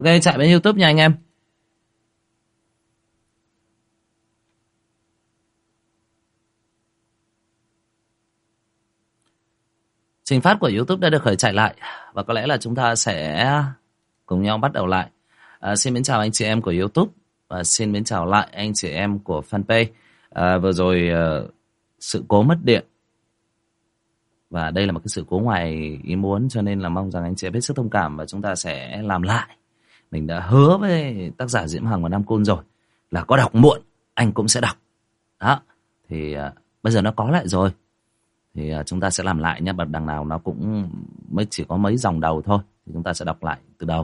Ok, chạy bên YouTube nha anh em. Trình phát của YouTube đã được khởi chạy lại và có lẽ là chúng ta sẽ cùng nhau bắt đầu lại. Xin mến chào anh chị em của YouTube và xin mến chào lại anh chị em của fanpage. Vừa rồi sự cố mất điện và đây là một cái sự cố ngoài ý muốn, cho nên là mong rằng anh chị em hết sức thông cảm và chúng ta sẽ làm lại. Mình đã hứa với tác giả Diễm Hằng và Nam Côn rồi là có đọc muộn anh cũng sẽ đọc. Đó, thì bây giờ nó có lại rồi thì chúng ta sẽ làm lại nhé. Đằng nào nó cũng mới chỉ có mấy dòng đầu thôi thì chúng ta sẽ đọc lại từ đầu.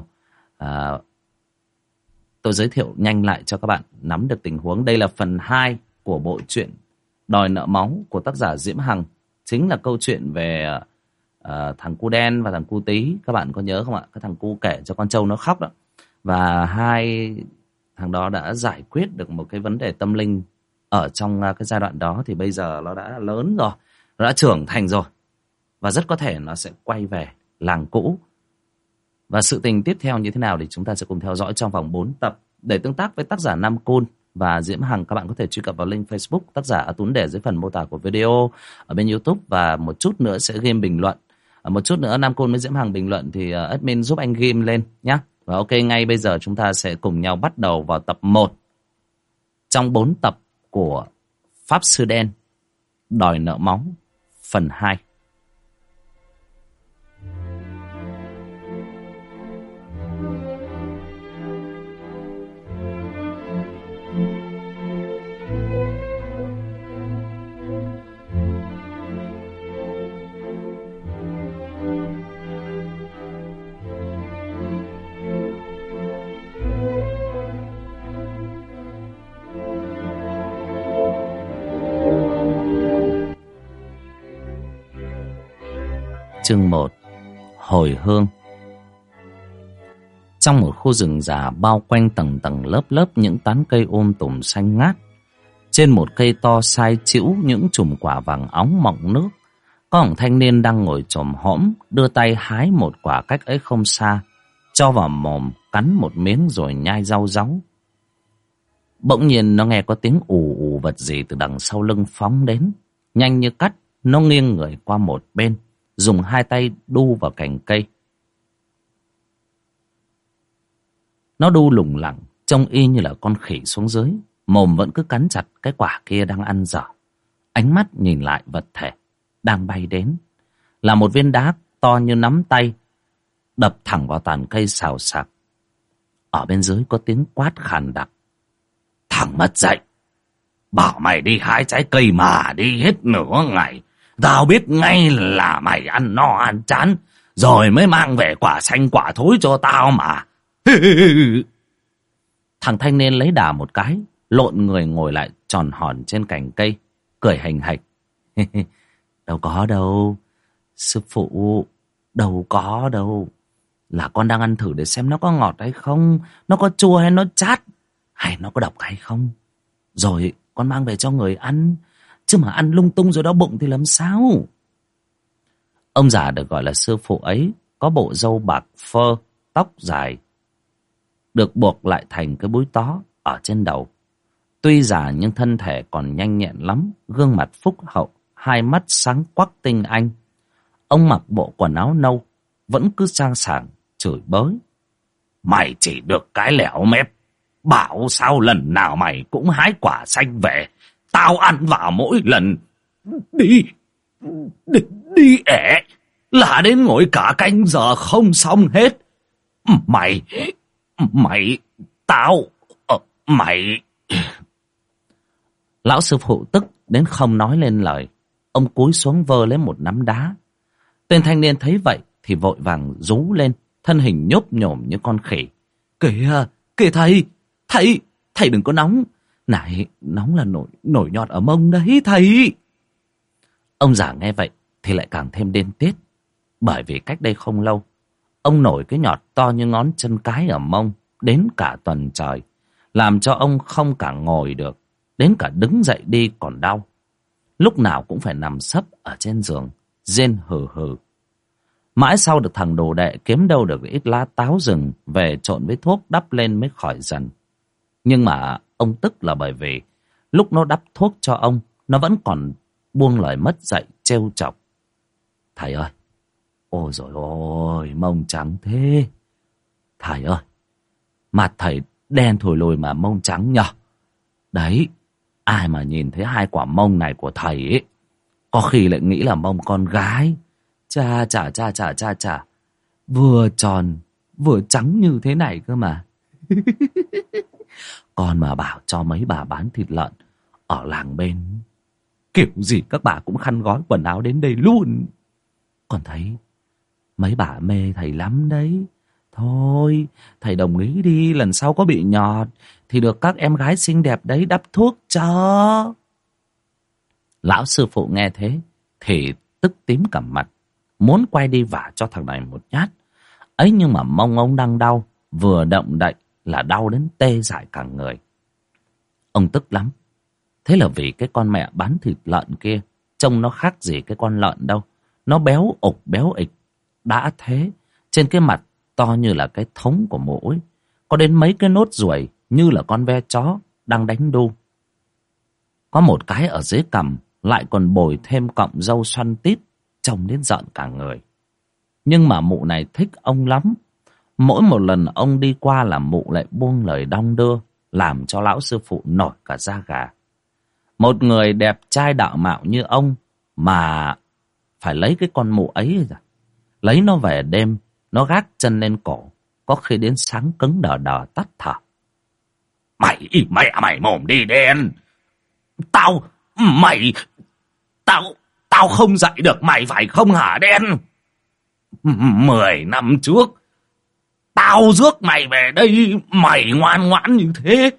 Tôi giới thiệu nhanh lại cho các bạn nắm được tình huống. Đây là phần 2 của bộ truyện Đòi Nợ Máu của tác giả Diễm Hằng. Chính là câu chuyện về thằng cu đen và thằng cu tí. Các bạn có nhớ không ạ? Cái thằng cu kể cho con trâu nó khóc đó. Và hai thằng đó đã giải quyết được một cái vấn đề tâm linh ở trong cái giai đoạn đó. Thì bây giờ nó đã lớn rồi, nó đã trưởng thành rồi, và rất có thể nó sẽ quay về làng cũ. Và sự tình tiếp theo như thế nào thì chúng ta sẽ cùng theo dõi trong vòng 4 tập. Để tương tác với tác giả Nam Côn và Diễm Hằng, các bạn có thể truy cập vào link Facebook tác giả A Tún để dưới phần mô tả của video ở bên YouTube. Và một chút nữa sẽ ghim bình luận. Một chút nữa Nam Côn với Diễm Hằng bình luận thì admin giúp anh ghim lên nhé. Và ok, ngay bây giờ chúng ta sẽ cùng nhau bắt đầu vào tập 1 trong 4 tập của Pháp Sư Đen Đòi Nợ Máu phần 2. Chương 1. Hồi hương. Trong một khu rừng già bao quanh tầng tầng lớp lớp những tán cây tùm xanh ngát, trên một cây to sai chĩu những chùm quả vàng óng mọng nước, có một thanh niên đang ngồi chồm hõm, đưa tay hái một quả cách ấy không xa, cho vào mồm cắn một miếng rồi nhai rau ráu. Bỗng nhiên nó nghe có tiếng ù ù vật gì từ đằng sau lưng phóng đến. Nhanh như cắt, nó nghiêng người qua một bên, dùng hai tay đu vào cành cây. Nó đu lủng lẳng, trông y như là con khỉ xuống dưới, mồm vẫn cứ cắn chặt cái quả kia đang ăn dở. Ánh mắt nhìn lại vật thể đang bay đến là một viên đá to như nắm tay, đập thẳng vào tàn cây xào xạc. Ở bên dưới có tiếng quát khàn đặc: "Thằng mất dạy, bảo mày đi hái trái cây mà đi hết nửa ngày. Tao biết ngay là mày ăn no ăn chán rồi mới mang về quả xanh quả thối cho tao mà." Thằng thanh niên lấy đà một cái, lộn người ngồi lại tròn hòn trên cành cây, cười hành hạch: "Đâu có đâu, sư phụ, đâu có đâu. Là con đang ăn thử để xem nó có ngọt hay không, nó có chua hay nó chát, hay nó có độc hay không. Rồi con mang về cho người ăn, chứ mà ăn lung tung rồi đau bụng thì làm sao?" Ông già được gọi là sư phụ ấy có bộ râu bạc phơ, tóc dài được buộc lại thành cái búi tó ở trên đầu. Tuy già nhưng thân thể còn nhanh nhẹn lắm, gương mặt phúc hậu, hai mắt sáng quắc tinh anh. Ông mặc bộ quần áo nâu, vẫn cứ sang sảng chửi bới: "Mày chỉ được cái lẻo mép, bảo sao lần nào mày cũng hái quả xanh về, tao ăn vào mỗi lần đi đi, đi ẻ là đến ngồi cả canh giờ không xong hết. Mày tao mày." Lão sư phụ tức đến không nói lên lời. Ông cúi xuống vơ lấy một nắm đá. Tên thanh niên thấy vậy thì vội vàng rú lên, thân hình nhốp nhổm như con khỉ: Kìa thầy đừng có nóng. Này, nóng là nổi nhọt ở mông đấy thầy." Ông già nghe vậy thì lại càng thêm điên tiết, bởi vì cách đây không lâu ông nổi cái nhọt to như ngón chân cái ở mông đến cả tuần trời, làm cho ông không cả ngồi được, đến cả đứng dậy đi còn đau. Lúc nào cũng phải nằm sấp ở trên giường rên hừ hừ. Mãi sau được thằng đồ đệ kiếm đâu được ít lá táo rừng về trộn với thuốc đắp lên mới khỏi dần. Nhưng mà ông tức là bởi vì lúc nó đắp thuốc cho ông, nó vẫn còn buông lời mất dạy trêu chọc. Thầy ơi, ôi dồi ôi, mông trắng thế. Thầy ơi, mặt thầy đen thùi lùi mà mông trắng nhở. Đấy, ai mà nhìn thấy hai quả mông này của thầy ấy, có khi lại nghĩ là mông con gái. Chà chà chà chà chà chà, vừa tròn vừa trắng như thế này cơ mà. Còn mà bảo cho mấy bà bán thịt lợn ở làng bên, kiểu gì các bà cũng khăn gói quần áo đến đây luôn. Còn thấy mấy bà mê thầy lắm đấy. Thôi, thầy đồng ý đi, lần sau có bị nhọt thì được các em gái xinh đẹp đấy đắp thuốc cho. Lão sư phụ nghe thế thì tức tím cả mặt, muốn quay đi vả cho thằng này một nhát. Ấy nhưng mà mông ông đang đau, vừa động đậy là đau đến tê dại cả người. Ông tức lắm. Thế là vì cái con mẹ bán thịt lợn kia trông nó khác gì cái con lợn đâu. Nó béo ục béo ịch. Đã thế, trên cái mặt to như là cái thống của muỗi, có đến mấy cái nốt ruồi như là con ve chó đang đánh đu. Có một cái ở dưới cằm lại còn bồi thêm cọng râu xoăn tít, trông đến rợn cả người. Nhưng mà mụ này thích ông lắm. Mỗi một lần ông đi qua là mụ lại buông lời đong đưa, làm cho lão sư phụ nổi cả da gà. Một người đẹp trai đạo mạo như ông mà phải lấy cái con mụ ấy rồi. Lấy nó về đêm, nó gác chân lên cổ, có khi đến sáng cứng đờ đờ tắt thở. Mày im mẹ mày mồm đi đen. Tao không dạy được mày phải không hả đen? 10 năm trước tao rước mày về đây, mày ngoan ngoãn như thế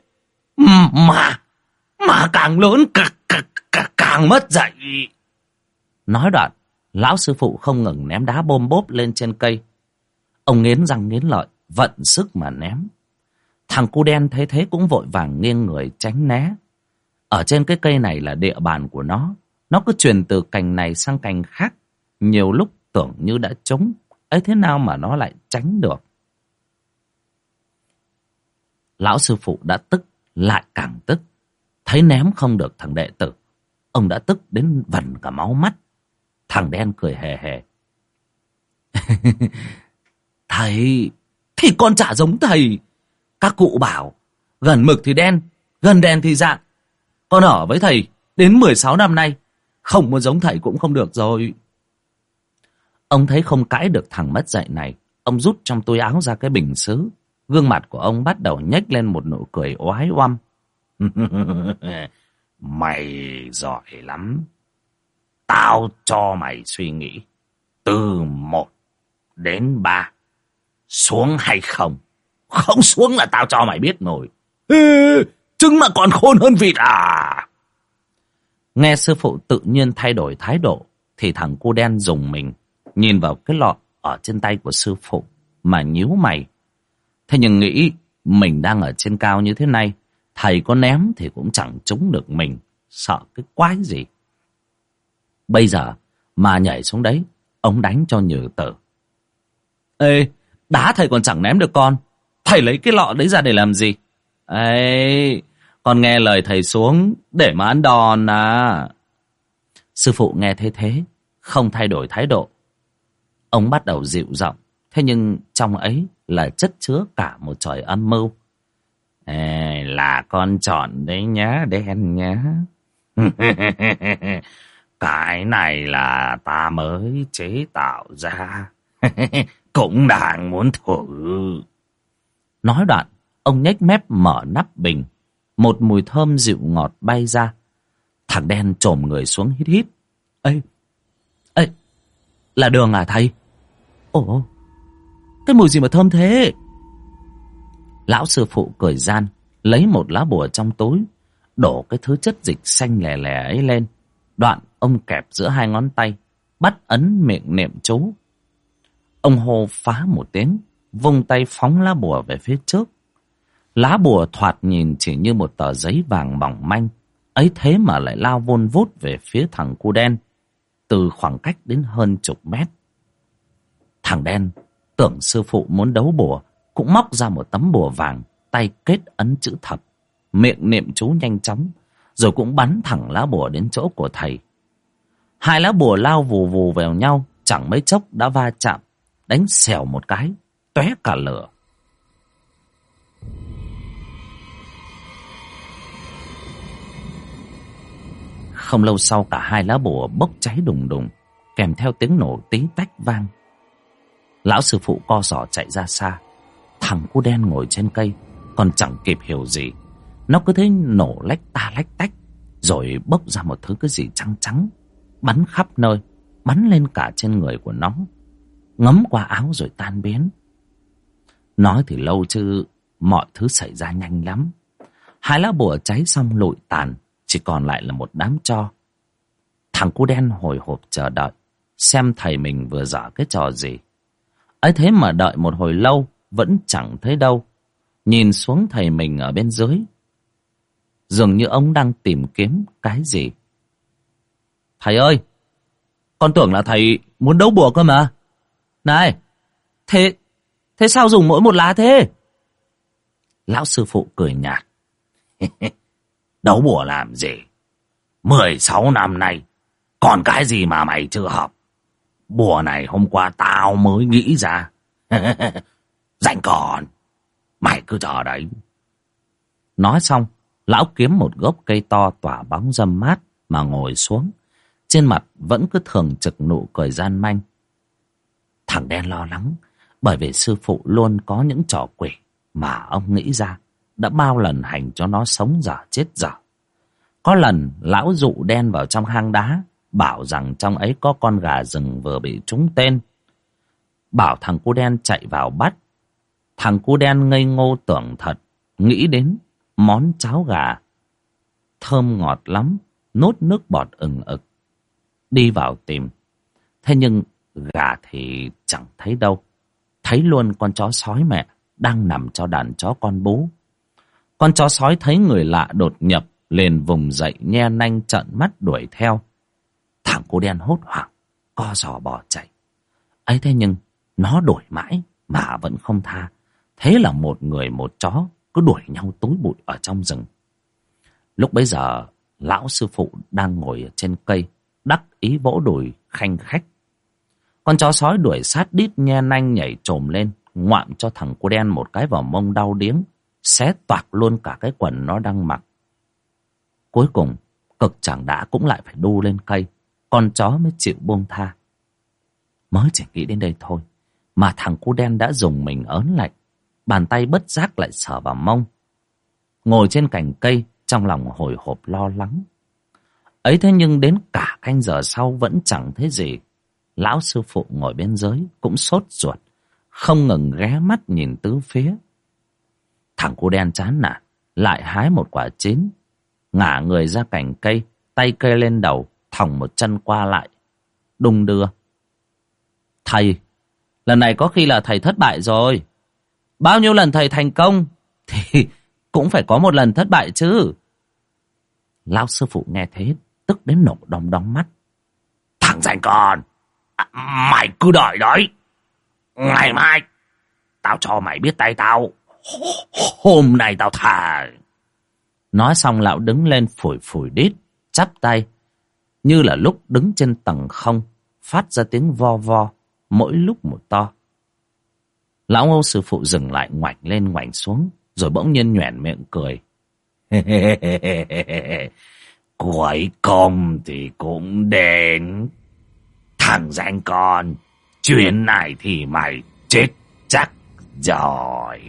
mà càng lớn càng mất dạy. Nói đoạn, lão sư phụ không ngừng ném đá bôm bốp lên trên cây. Ông nghiến răng nghiến lợi, vận sức mà ném. Thằng cu đen thấy thế cũng vội vàng nghiêng người tránh né. Ở trên cái cây này là địa bàn của nó cứ truyền từ cành này sang cành khác. Nhiều lúc tưởng như đã trúng, ấy thế nào mà nó lại tránh được. Lão sư phụ đã tức, lại càng tức. Thấy ném không được thằng đệ tử, ông đã tức đến vẩn cả máu mắt. Thằng đen cười hề hề. Thầy, thì con chả giống thầy. Các cụ bảo, gần mực thì đen, gần đèn thì dạng. Con ở với thầy đến 16 năm nay, không muốn giống thầy cũng không được rồi. Ông thấy không cãi được thằng mất dạy này, ông rút trong túi áo ra cái bình sứ. Gương mặt của ông bắt đầu nhếch lên một nụ cười oái oăm. Mày giỏi lắm. Tao cho mày suy nghĩ từ 1 đến 3. Xuống hay không? Không xuống là tao cho mày biết rồi. Trứng mà còn khôn hơn vịt à? Nghe sư phụ tự nhiên thay đổi thái độ thì thằng cu đen rùng mình, nhìn vào cái lọ ở trên tay của sư phụ mà nhíu mày. Thế nhưng nghĩ mình đang ở trên cao như thế này, thầy có ném thì cũng chẳng trúng được mình, sợ cái quái gì. Bây giờ mà nhảy xuống đấy, ông đánh cho nhừ tử. Ê, đá thầy còn chẳng ném được con, thầy lấy cái lọ đấy ra để làm gì? Ê, con nghe lời thầy xuống để mà ăn đòn à? Sư phụ nghe thế không thay đổi thái độ. Ông bắt đầu dịu giọng, thế nhưng trong ấy là chất chứa cả một trời âm mưu. Ê, là con chọn đấy nhá đen nhá. Cái này là ta mới chế tạo ra. Cũng đang muốn thử. Nói đoạn, ông nhếch mép mở nắp bình. Một mùi thơm dịu ngọt bay ra. Thằng đen chồm người xuống hít hít. Ê, là đường à thầy? Ồ, cái mùi gì mà thơm thế? Lão sư phụ cười gian, lấy một lá bùa trong túi, đổ cái thứ chất dịch xanh lè lè ấy lên. Đoạn ông kẹp giữa hai ngón tay, bắt ấn miệng niệm chú. Ông hô phá một tiếng, vung tay phóng lá bùa về phía trước. Lá bùa thoạt nhìn chỉ như một tờ giấy vàng mỏng manh, ấy thế mà lại lao vun vút về phía thằng cu đen, từ khoảng cách đến hơn chục mét. Thằng đen tưởng sư phụ muốn đấu bùa, cũng móc ra một tấm bùa vàng, tay kết ấn chữ thập, miệng niệm chú nhanh chóng, rồi cũng bắn thẳng lá bùa đến chỗ của thầy. Hai lá bùa lao vù vù vào nhau, chẳng mấy chốc đã va chạm, đánh xèo một cái, tóe cả lửa. Không lâu sau, cả hai lá bùa bốc cháy đùng đùng, kèm theo tiếng nổ tí tách vang. Lão sư phụ co giò chạy ra xa. Thằng cu đen ngồi trên cây còn chẳng kịp hiểu gì, nó cứ thấy nổ lách ta lách tách, rồi bốc ra một thứ cái gì trắng trắng, bắn khắp nơi, bắn lên cả trên người của nó, ngấm qua áo rồi tan biến. Nói thì lâu chứ mọi thứ xảy ra nhanh lắm. Hai lá bùa cháy xong lụi tàn, chỉ còn lại là một đám tro. Thằng cu đen hồi hộp chờ đợi xem thầy mình vừa dở cái trò gì. ấy thế mà đợi một hồi lâu vẫn chẳng thấy đâu. Nhìn xuống thầy mình ở bên dưới, dường như ông đang tìm kiếm cái gì. Thầy ơi, con tưởng là thầy muốn đấu bùa cơ mà. Này, thế sao dùng mỗi một lá thế? Lão sư phụ cười nhạt. Đấu bùa làm gì? 16 năm nay, còn cái gì mà mày chưa học? Bùa này hôm qua tao mới nghĩ ra. Rảnh còn, mày cứ chờ đấy. Nói xong, lão kiếm một gốc cây to tỏa bóng râm mát mà ngồi xuống. Trên mặt vẫn cứ thường trực nụ cười gian manh. Thằng đen lo lắng, bởi vì sư phụ luôn có những trò quỷ mà ông nghĩ ra, đã bao lần hành cho nó sống dở chết dở. Có lần lão dụ đen vào trong hang đá, bảo rằng trong ấy có con gà rừng vừa bị trúng tên, bảo thằng cu đen chạy vào bắt. Thằng cu đen ngây ngô tưởng thật, nghĩ đến món cháo gà thơm ngọt lắm, nốt nước bọt ừng ực, đi vào tìm. Thế nhưng gà thì chẳng thấy đâu, thấy luôn con chó sói mẹ đang nằm cho đàn chó con bú. Con chó sói thấy người lạ đột nhập, liền vùng dậy nhe nanh trợn mắt đuổi theo. Thằng cu đen hốt hoảng, co giò bỏ chạy. ấy thế nhưng nó đuổi mãi mà vẫn không tha. Thế là một người một chó cứ đuổi nhau túi bụi ở trong rừng. Lúc bấy giờ lão sư phụ đang ngồi ở trên cây, đắc ý vỗ đùi khanh khách. Con chó sói đuổi sát đít nhe nanh nhảy chồm lên, ngoạm cho thằng cu đen một cái vào mông đau điếng, xé toạc luôn cả cái quần nó đang mặc. Cuối cùng cực chẳng đã cũng lại phải đu lên cây, con chó mới chịu buông tha. Mới chỉ nghĩ đến đây thôi mà thằng cu đen đã dùng mình ớn lạnh, bàn tay bất giác lại sờ vào mông. Ngồi trên cành cây, trong lòng hồi hộp lo lắng. Ấy thế nhưng đến cả canh giờ sau vẫn chẳng thấy gì. Lão sư phụ ngồi bên dưới cũng sốt ruột, không ngừng ghé mắt nhìn tứ phía. Thằng cu đen chán nản, lại hái một quả chín, ngả người ra cành cây, tay kê lên đầu, thòng một chân qua lại, đung đưa. Thầy, lần này có khi là thầy thất bại rồi. Bao nhiêu lần thầy thành công thì cũng phải có một lần thất bại chứ. Lão sư phụ nghe thế tức đến nổ đom đóm mắt. Thằng rảnh con, mày cứ đợi đấy. Ngày mai tao cho mày biết tay tao. Hôm nay tao thà. Nói xong lão đứng lên phủi phủi đít, chắp tay, như là lúc đứng trên tầng không, phát ra tiếng vo vo, mỗi lúc một to. Lão Ngô sư phụ dừng lại, ngoảnh lên ngoảnh xuống, rồi bỗng nhiên nhoẻn miệng cười. Cuối cùng thì cũng đến. Thằng danh con, chuyến này thì mày chết chắc rồi.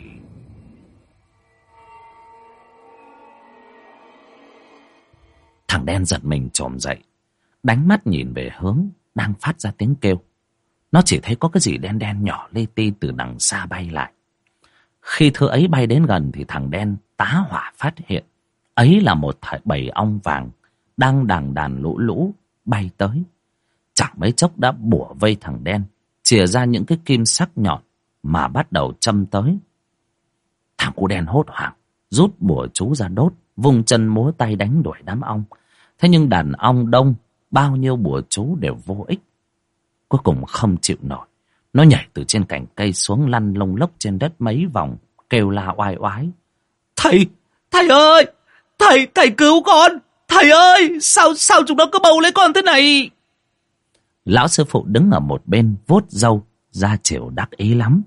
Thằng đen giật mình chồm dậy, đánh mắt nhìn về hướng đang phát ra tiếng kêu. Nó chỉ thấy có cái gì đen đen nhỏ li ti từ đằng xa bay lại. Khi thứ ấy bay đến gần thì thằng đen tá hỏa phát hiện ấy là một bầy ong vàng đang đàn đàn lũ lũ bay tới. Chẳng mấy chốc đã bủa vây thằng đen, chìa ra những cái kim sắc nhọn mà bắt đầu châm tới. Thằng cu đen hốt hoảng, rút bùa chú ra đốt, vung chân múa tay đánh đuổi đám ong. Thế nhưng đàn ong đông, bao nhiêu bùa chú đều vô ích. Cuối cùng không chịu nổi, Nó nhảy từ trên cành cây xuống, lăn lông lốc trên đất mấy vòng, kêu la oai oái. Thầy ơi! Thầy cứu con! Thầy ơi! Sao chúng nó cứ bầu lấy con thế này? Lão sư phụ đứng ở một bên vuốt râu, ra chiều đắc ý lắm.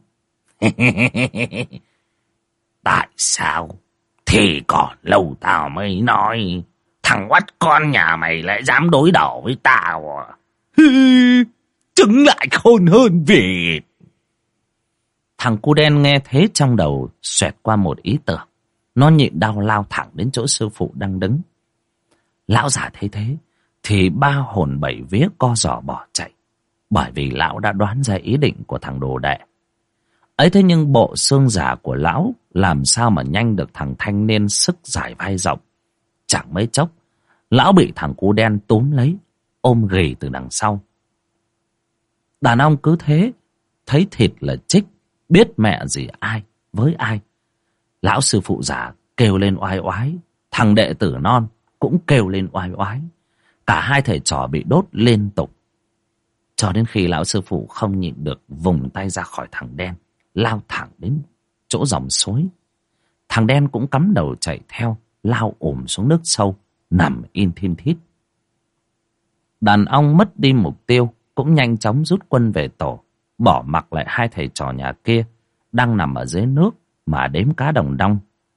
Tại sao? Thì còn lâu tao mới nói. Thằng oắt con nhà mày lại dám đối đầu với tao à? Trứng lại khôn hơn vịt. Thằng cu đen nghe thế trong đầu xoẹt qua một ý tưởng. Nó nhịn đau lao thẳng đến chỗ sư phụ đang đứng. Lão già thấy thế thì ba hồn bảy vía co giò bỏ chạy, bởi vì lão đã đoán ra ý định của thằng đồ đệ ấy. Thế nhưng bộ xương giả của lão làm sao mà nhanh được thằng thanh niên sức dài vai rộng. Chẳng mấy chốc lão bị thằng cu đen túm lấy, ôm ghì từ đằng sau. Đàn ông cứ thế, thấy thịt là chích, biết mẹ gì ai với ai. Lão sư phụ già kêu lên oai oái, thằng đệ tử non cũng kêu lên oai oái. Cả hai thầy trò bị đốt liên tục, cho đến khi lão sư phụ không nhịn được, vùng tay ra khỏi thằng đen, lao thẳng đến chỗ dòng suối. Thằng đen cũng cắm đầu chạy theo, lao ùm xuống nước sâu, nằm in thin thít. Đàn ông mất đi mục tiêu cũng nhanh chóng rút quân về tổ, bỏ mặc lại hai thầy trò nhà kia đang nằm ở dưới nước mà đếm cá đồng đong.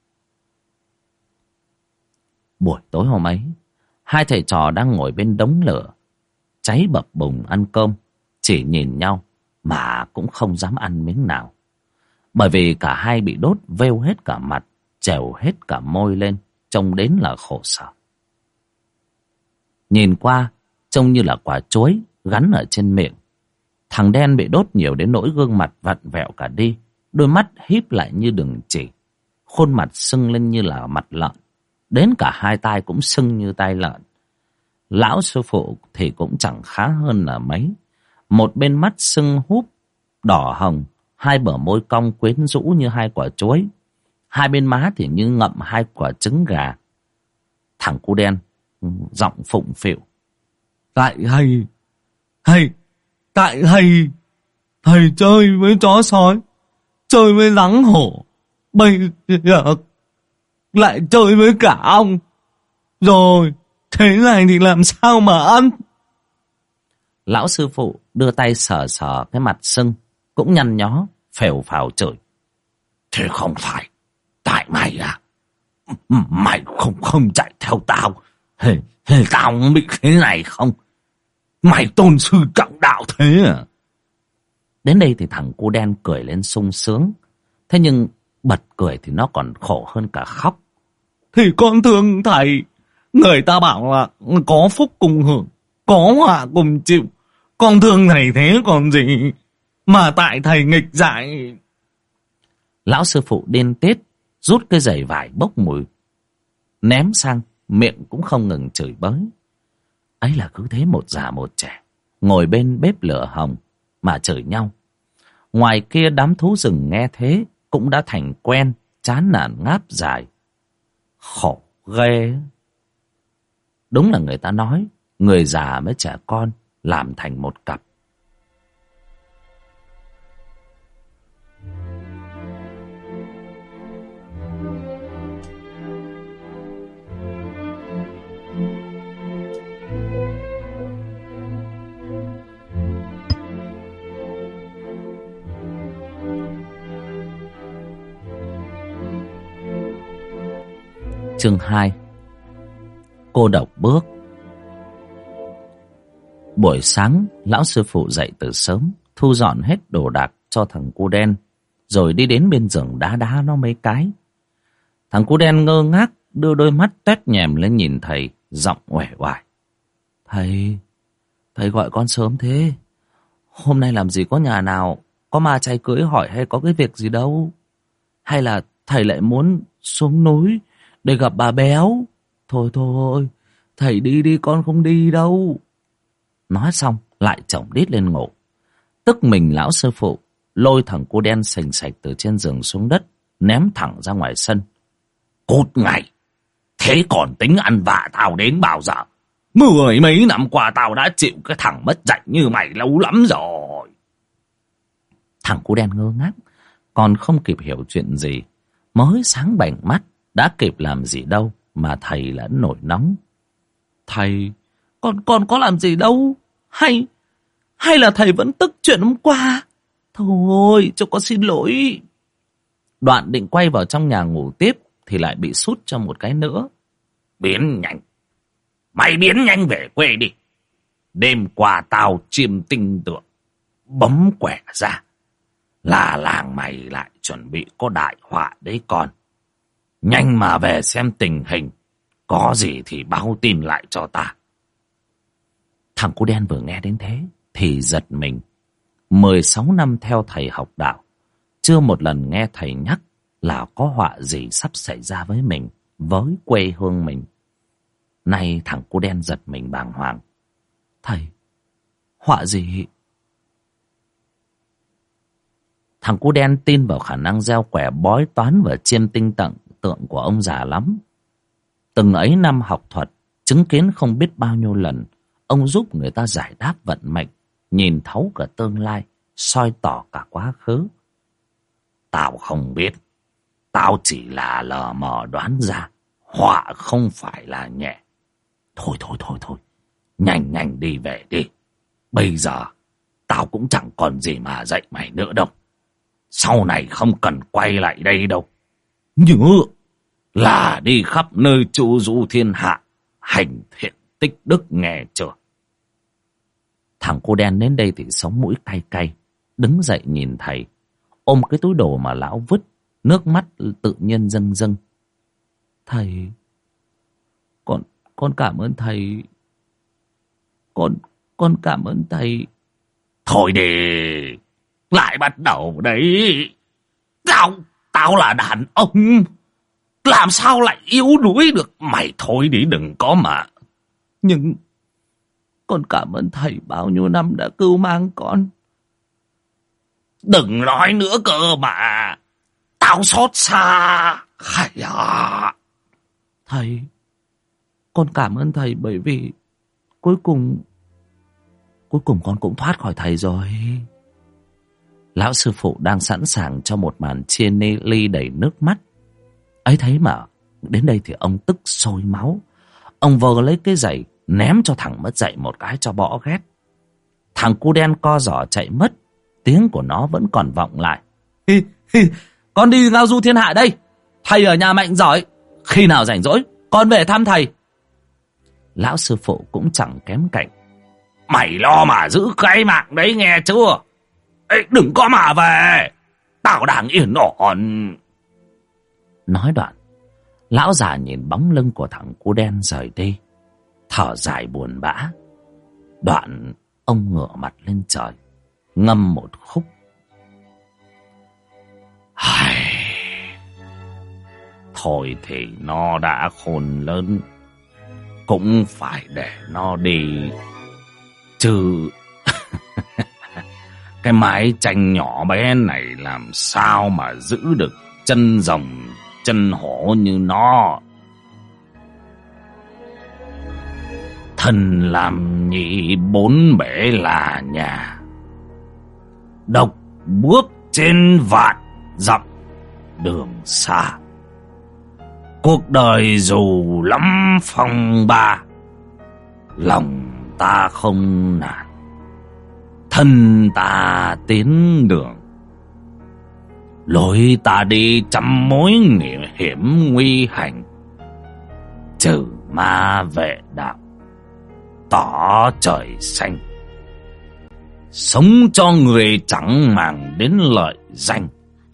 Buổi tối hôm ấy, hai thầy trò đang ngồi bên đống lửa cháy bập bùng ăn cơm, chỉ nhìn nhau mà cũng không dám ăn miếng nào, bởi vì cả hai bị đốt vêu hết cả mặt, trèo hết cả môi lên, trông đến là khổ sở. Nhìn qua trông như là quả chuối gắn ở trên miệng. Thằng đen bị đốt nhiều đến nỗi gương mặt vặn vẹo cả đi, đôi mắt híp lại như đường chỉ, khuôn mặt sưng lên như là mặt lợn, đến cả hai tai cũng sưng như tai lợn. Lão sư phụ thì cũng chẳng khá hơn là mấy, một bên mắt sưng húp đỏ hồng, hai bờ môi cong quyến rũ như hai quả chuối, hai bên má thì như ngậm hai quả trứng gà. Thằng cu đen giọng phụng phịu: Tại thầy chơi với chó sói, chơi với rắn hổ, bây giờ lại chơi với cả ong, rồi thế này thì làm sao mà ăn? Lão sư phụ đưa tay sờ sờ cái mặt sưng, cũng nhăn nhó phèo phào chửi: Thế không phải tại mày à? Mày không chạy theo tao, tao cũng bị thế này không? Mày tôn sư trọng đạo thế à? Đến đây thì thằng cu đen cười lên sung sướng. Thế nhưng bật cười thì nó còn khổ hơn cả khóc. Thì con thương thầy, người ta bảo là có phúc cùng hưởng, có họa cùng chịu. Con thương thầy thế còn gì, mà tại thầy nghịch dại. Lão sư phụ điên tiết, rút cái giày vải bốc mùi ném sang, miệng cũng không ngừng chửi bới. Ấy là cứ thế một già một trẻ ngồi bên bếp lửa hồng mà chửi nhau. Ngoài kia đám thú rừng nghe thế cũng đã thành quen, chán nản ngáp dài. Khổ ghê. Đúng là người ta nói, người già với trẻ con làm thành một cặp. Chương 2: Cô độc bước. Buổi sáng, lão sư phụ dậy từ sớm, thu dọn hết đồ đạc cho thằng cu đen, rồi đi đến bên giường đá nó mấy cái. Thằng cu đen ngơ ngác đưa đôi mắt toét nhèm lên nhìn thầy, giọng uể oải: Thầy gọi con sớm thế. Hôm nay làm gì có nhà nào có ma chay cưới hỏi hay có cái việc gì đâu? Hay là thầy lại muốn xuống núi để gặp bà béo? Thôi, thầy đi con không đi đâu. Nói xong lại chổng đít lên ngủ. Tức mình lão sư phụ lôi thằng cu đen sành sạch từ trên giường xuống đất, ném thẳng ra ngoài sân. Cút ngay! Thế còn tính ăn vạ tao đến bao giờ? 10 mấy năm qua tao đã chịu cái thằng mất dạy như mày lâu lắm rồi. Thằng cu đen ngơ ngác, còn không kịp hiểu chuyện gì. Mới sáng bảnh mắt, đã kịp làm gì đâu mà thầy đã nổi nóng. Thầy, con có làm gì đâu. Hay là thầy vẫn tức chuyện hôm qua. Thôi, cho con xin lỗi. Đoạn định quay vào trong nhà ngủ tiếp thì lại bị sút cho một cái nữa. Biến nhanh. Mày biến nhanh về quê đi. Đêm qua tao chiêm tinh tượng, bấm quẻ ra là làng mày lại chuẩn bị có đại họa đấy con. Nhanh mà về xem tình hình, có gì thì báo tin lại cho ta. Thằng cu đen vừa nghe đến thế thì giật mình. 16 năm theo thầy học đạo, chưa một lần nghe thầy nhắc là có họa gì sắp xảy ra với mình, với quê hương mình. Nay thằng cu đen giật mình bàng hoàng. Thầy, họa gì? Thằng cu đen tin vào khả năng gieo quẻ bói toán và chiêm tinh tượng của ông già lắm. Từng ấy năm học thuật, chứng kiến không biết bao nhiêu lần, ông giúp người ta giải đáp vận mệnh, nhìn thấu cả tương lai, soi tỏ cả quá khứ. Tao không biết, tao chỉ là lờ mờ đoán ra, họa không phải là nhẹ. Thôi, nhanh đi về đi. Bây giờ, tao cũng chẳng còn gì mà dạy mày nữa đâu. Sau này không cần quay lại đây đâu. Nhớ là đi khắp nơi chu du thiên hạ, hành thiện tích đức, nghe chưa? Thằng cô đen đến đây thì sống mũi cay cay, đứng dậy nhìn thầy, ôm cái túi đồ mà lão vứt, nước mắt tự nhiên rưng rưng. Thầy, con cảm ơn thầy. Con cảm ơn thầy. Thôi đi, lại bắt đầu đấy. Tao là đàn ông, làm sao lại yếu đuối được. Mày thôi đi, đừng có mà. Nhưng con cảm ơn thầy bao nhiêu năm đã cưu mang con. Đừng nói nữa cơ mà. Tao xót xa. Thầy, con cảm ơn thầy bởi vì cuối cùng con cũng thoát khỏi thầy rồi. Lão sư phụ đang sẵn sàng cho một màn chia ly đầy nước mắt. Ấy thế mà đến đây thì ông tức sôi máu. Ông vờ lấy cái giày ném cho thằng mất dạy một cái cho bỏ ghét. Thằng cu đen co giỏ chạy mất, tiếng của nó vẫn còn vọng lại. Con đi ngao du thiên hạ đây. Thầy ở nhà mạnh giỏi, khi nào rảnh rỗi con về thăm thầy. Lão sư phụ cũng chẳng kém cạnh. Mày lo mà giữ cái mạng đấy nghe chưa? Ê, đừng có mà về, tao đang yên ổn. Nói đoạn, lão già nhìn bóng lưng của thằng cu đen rời đi, thở dài buồn bã. Đoạn ông ngửa mặt lên trời, ngâm một khúc. Thôi thì nó đã khôn lớn, cũng phải để nó đi chứ. Cái mái tranh nhỏ bé này làm sao mà giữ được chân rồng chân hổ như nó. Thân làm nhị bốn bể là nhà, độc bước trên vạn dặm đường xa. Cuộc đời dù lắm phong ba, lòng ta không nản, thân ta tiến đường. Lối ta đi trăm mối hiểm nguy hành, trừ ma vệ đạo, tỏ trời xanh. Sống cho người chẳng màng đến lợi danh,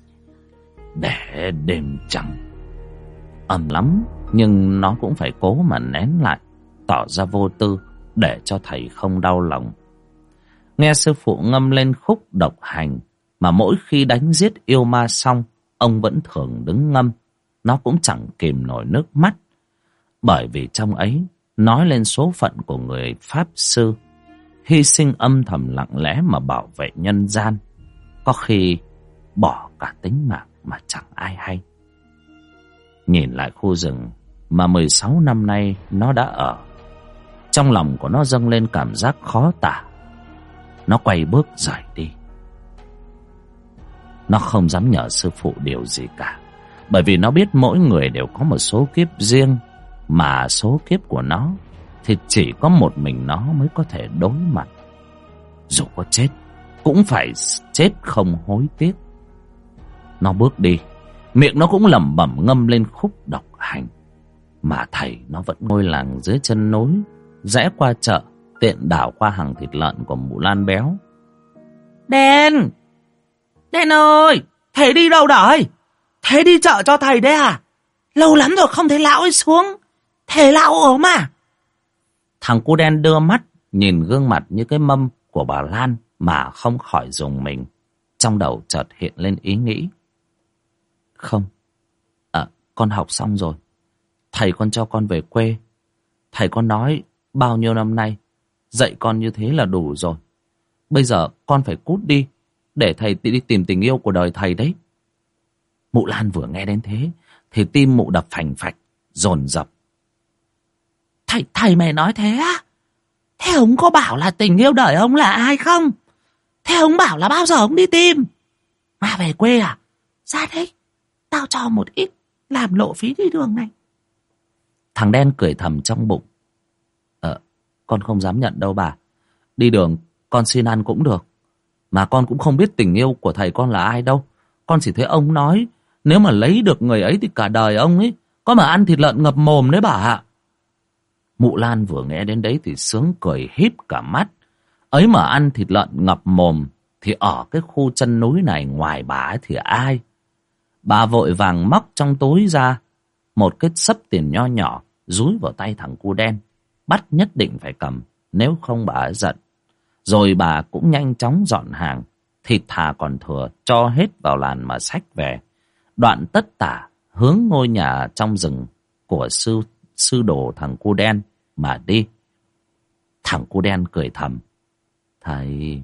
để đêm trăng. Ầm lắm, nhưng nó cũng phải cố mà nén lại, tỏ ra vô tư để cho thầy không đau lòng. Nghe sư phụ ngâm lên khúc độc hành, mà mỗi khi đánh giết yêu ma xong, ông vẫn thường đứng ngâm. Nó cũng chẳng kìm nổi nước mắt, bởi vì trong ấy nói lên số phận của người pháp sư hy sinh âm thầm lặng lẽ mà bảo vệ nhân gian, có khi bỏ cả tính mạng mà chẳng ai hay. Nhìn lại khu rừng mà 16 năm nay nó đã ở, trong lòng của nó dâng lên cảm giác khó tả. Nó quay bước rời đi. Nó không dám nhờ sư phụ điều gì cả, bởi vì nó biết mỗi người đều có một số kiếp riêng, mà số kiếp của nó thì chỉ có một mình nó mới có thể đối mặt. Dù có chết cũng phải chết không hối tiếc. Nó bước đi, miệng nó cũng lẩm bẩm ngâm lên khúc độc hành. Mà thầy nó vẫn ngôi làng dưới chân núi, rẽ qua chợ, tiện đảo qua hàng thịt lợn của mụ Lan béo. Đen! Đen ơi! Thầy đi đâu rồi? Thầy đi chợ cho thầy đấy à? Lâu lắm rồi không thấy lão ấy xuống. Thầy lão ốm à? Thằng cu đen đưa mắt nhìn gương mặt như cái mâm của bà Lan mà không khỏi rùng mình. Trong đầu chợt hiện lên ý nghĩ. Không, con học xong rồi. Thầy con cho con về quê. Thầy con nói bao nhiêu năm nay dạy con như thế là đủ rồi. Bây giờ con phải cút đi, để thầy đi tìm tình yêu của đời thầy đấy. Mụ Lan vừa nghe đến thế thì tim mụ đập phành phạch, dồn dập. Thầy mày nói thế á? Thế ông có bảo là tình yêu đời ông là ai không? Thế ông bảo là bao giờ ông đi tìm? Mà về quê à? Ra đây, tao cho một ít làm lộ phí đi đường này. Thằng đen cười thầm trong bụng. Con không dám nhận đâu bà. Đi đường con xin ăn cũng được. Mà con cũng không biết tình yêu của thầy con là ai đâu. Con chỉ thấy ông nói nếu mà lấy được người ấy thì cả đời ông ấy có mà ăn thịt lợn ngập mồm đấy bà ạ. Mụ Lan vừa nghe đến đấy thì sướng cười híp cả mắt. Ấy mà ăn thịt lợn ngập mồm thì ở cái khu chân núi này ngoài bà ấy thì ai? Bà vội vàng móc trong túi ra một cái xấp tiền nho nhỏ dúi vào tay thằng cu đen, bắt nhất định phải cầm, nếu không bà ấy giận. Rồi bà cũng nhanh chóng dọn hàng, thịt thà còn thừa cho hết vào làn mà xách về, đoạn tất tả hướng ngôi nhà trong rừng của sư đồ thằng cu đen mà đi. Thằng cu đen cười thầm. Thầy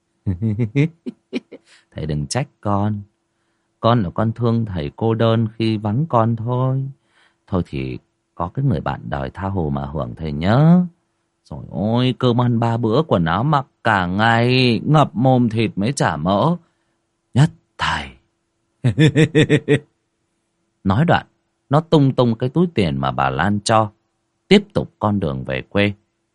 thầy đừng trách con. Con là con thương thầy cô đơn khi vắng con thôi. Thôi thì có cái người bạn đời tha hồ mà hưởng thầy nhớ. Rồi ôi, cơm ăn 3 bữa, quần áo mặc cả ngày, ngập mồm thịt mới chả mỡ. Nhất thầy. Nói đoạn, nó tung tung cái túi tiền mà bà Lan cho, tiếp tục con đường về quê.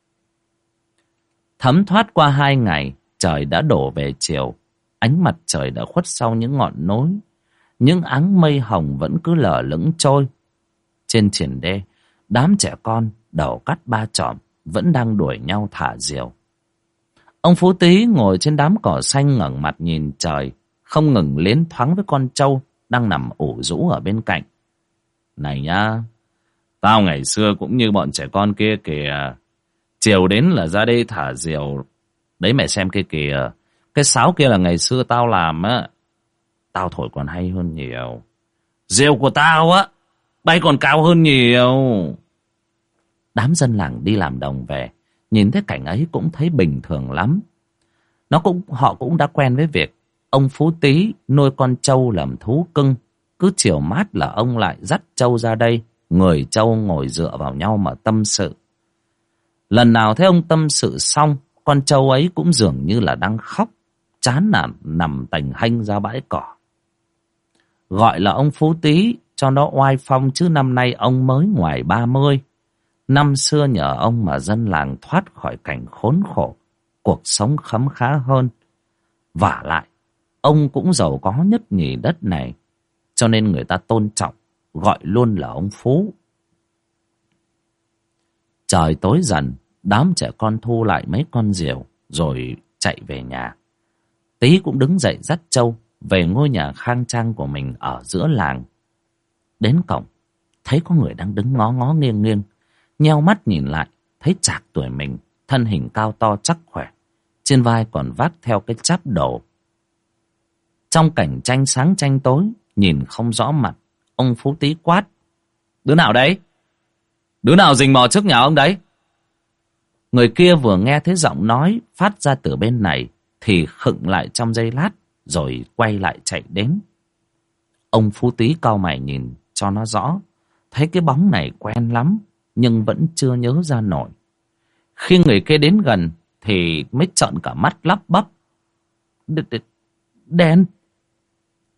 Thấm thoát qua 2 ngày, trời đã đổ về chiều. Ánh mặt trời đã khuất sau những ngọn núi. Những áng mây hồng vẫn cứ lờ lững trôi. Trên triển đê, đám trẻ con đầu cắt ba chòm vẫn đang đuổi nhau thả diều. Ông Phú Tý ngồi trên đám cỏ xanh ngẩng mặt nhìn trời, không ngừng liến thoáng với con trâu đang nằm ủ rũ ở bên cạnh. Này nhá, tao ngày xưa cũng như bọn trẻ con kia kìa. Chiều đến là ra đây thả diều. Đấy mẹ xem kia kìa. Cái sáo kia là ngày xưa tao làm á. Tao thổi còn hay hơn nhiều. Diều của tao á bay còn cao hơn nhiều. Đám dân làng đi làm đồng về, nhìn thấy cảnh ấy cũng thấy bình thường lắm. Họ cũng đã quen với việc ông Phú Tý nuôi con trâu làm thú cưng. Cứ chiều mát là ông lại dắt trâu ra đây, người trâu ngồi dựa vào nhau mà tâm sự. Lần nào thấy ông tâm sự xong, con trâu ấy cũng dường như là đang khóc, chán nản nằm tành hênh ra bãi cỏ. Gọi là ông Phú Tý cho nó oai phong, chứ năm nay ông mới ngoài 30. Năm xưa nhờ ông mà dân làng thoát khỏi cảnh khốn khổ, cuộc sống khấm khá hơn. Vả lại, ông cũng giàu có nhất nhì đất này, cho nên người ta tôn trọng, gọi luôn là ông Phú. Trời tối dần, đám trẻ con thu lại mấy con diều rồi chạy về nhà. Tý cũng đứng dậy dắt trâu về ngôi nhà khang trang của mình ở giữa làng. Đến cổng, thấy có người đang đứng ngó ngó nghiêng nghiêng, nheo mắt nhìn lại, thấy chạc tuổi mình, thân hình cao to chắc khỏe, trên vai còn vác theo cái cháp đồ. Trong cảnh tranh sáng tranh tối, nhìn không rõ mặt, ông Phú Tý quát: Đứa nào đấy? Đứa nào rình mò trước nhà ông đấy? Người kia vừa nghe thấy giọng nói phát ra từ bên này thì khựng lại trong giây lát, rồi quay lại chạy đến. Ông Phú Tý cau mày nhìn cho nó rõ, thấy cái bóng này quen lắm, nhưng vẫn chưa nhớ ra nổi. Khi người kia đến gần thì mới trợn cả mắt lắp bắp: Đen,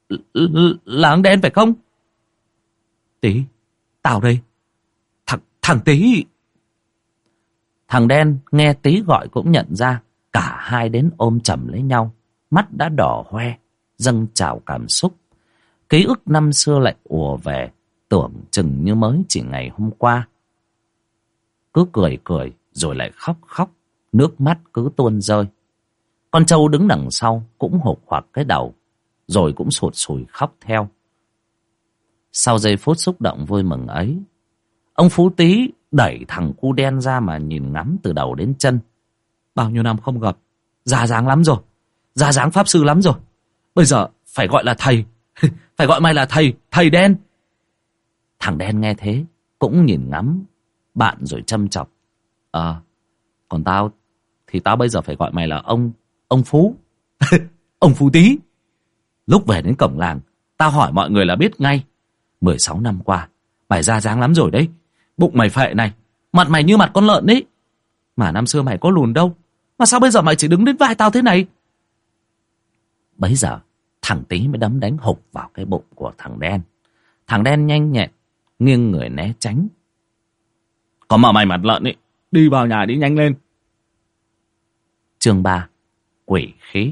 Là thằng đen phải không? Tí, tao đây. Thằng Tí. Thằng đen nghe Tí gọi cũng nhận ra. Cả hai đến ôm chầm lấy nhau. Mắt đã đỏ hoe, dâng trào cảm xúc. Ký ức năm xưa lại ùa về, tưởng chừng như mới chỉ ngày hôm qua. Cứ cười cười rồi lại khóc khóc, nước mắt cứ tuôn rơi. Con trâu đứng đằng sau cũng hụt hoặc cái đầu, rồi cũng sụt sùi khóc theo. Sau giây phút xúc động vui mừng ấy, ông Phú Tý đẩy thằng cu đen ra mà nhìn ngắm từ đầu đến chân. Bao nhiêu năm không gặp, già dáng lắm rồi, già dáng pháp sư lắm rồi. Bây giờ phải gọi là thầy, phải gọi mày là thầy đen. Thằng đen nghe thế cũng nhìn ngắm bạn rồi châm chọc. Còn tao thì tao bây giờ phải gọi mày là ông Phú. Ông Phú Tý. Lúc về đến cổng làng, tao hỏi mọi người là biết ngay. 16 năm qua mày ra dáng lắm rồi đấy. Bụng mày phệ này, mặt mày như mặt con lợn đấy. Mà năm xưa mày có lùn đâu, mà sao bây giờ mày chỉ đứng đến vai tao thế này? Bấy giờ thằng Tý mới đấm đánh hụt vào cái bụng của thằng đen. Thằng đen nhanh nhẹn nghiêng người né tránh. Có mà mày mặt lợn ấy, đi vào nhà đi nhanh lên. Chương 3. Quỷ khí.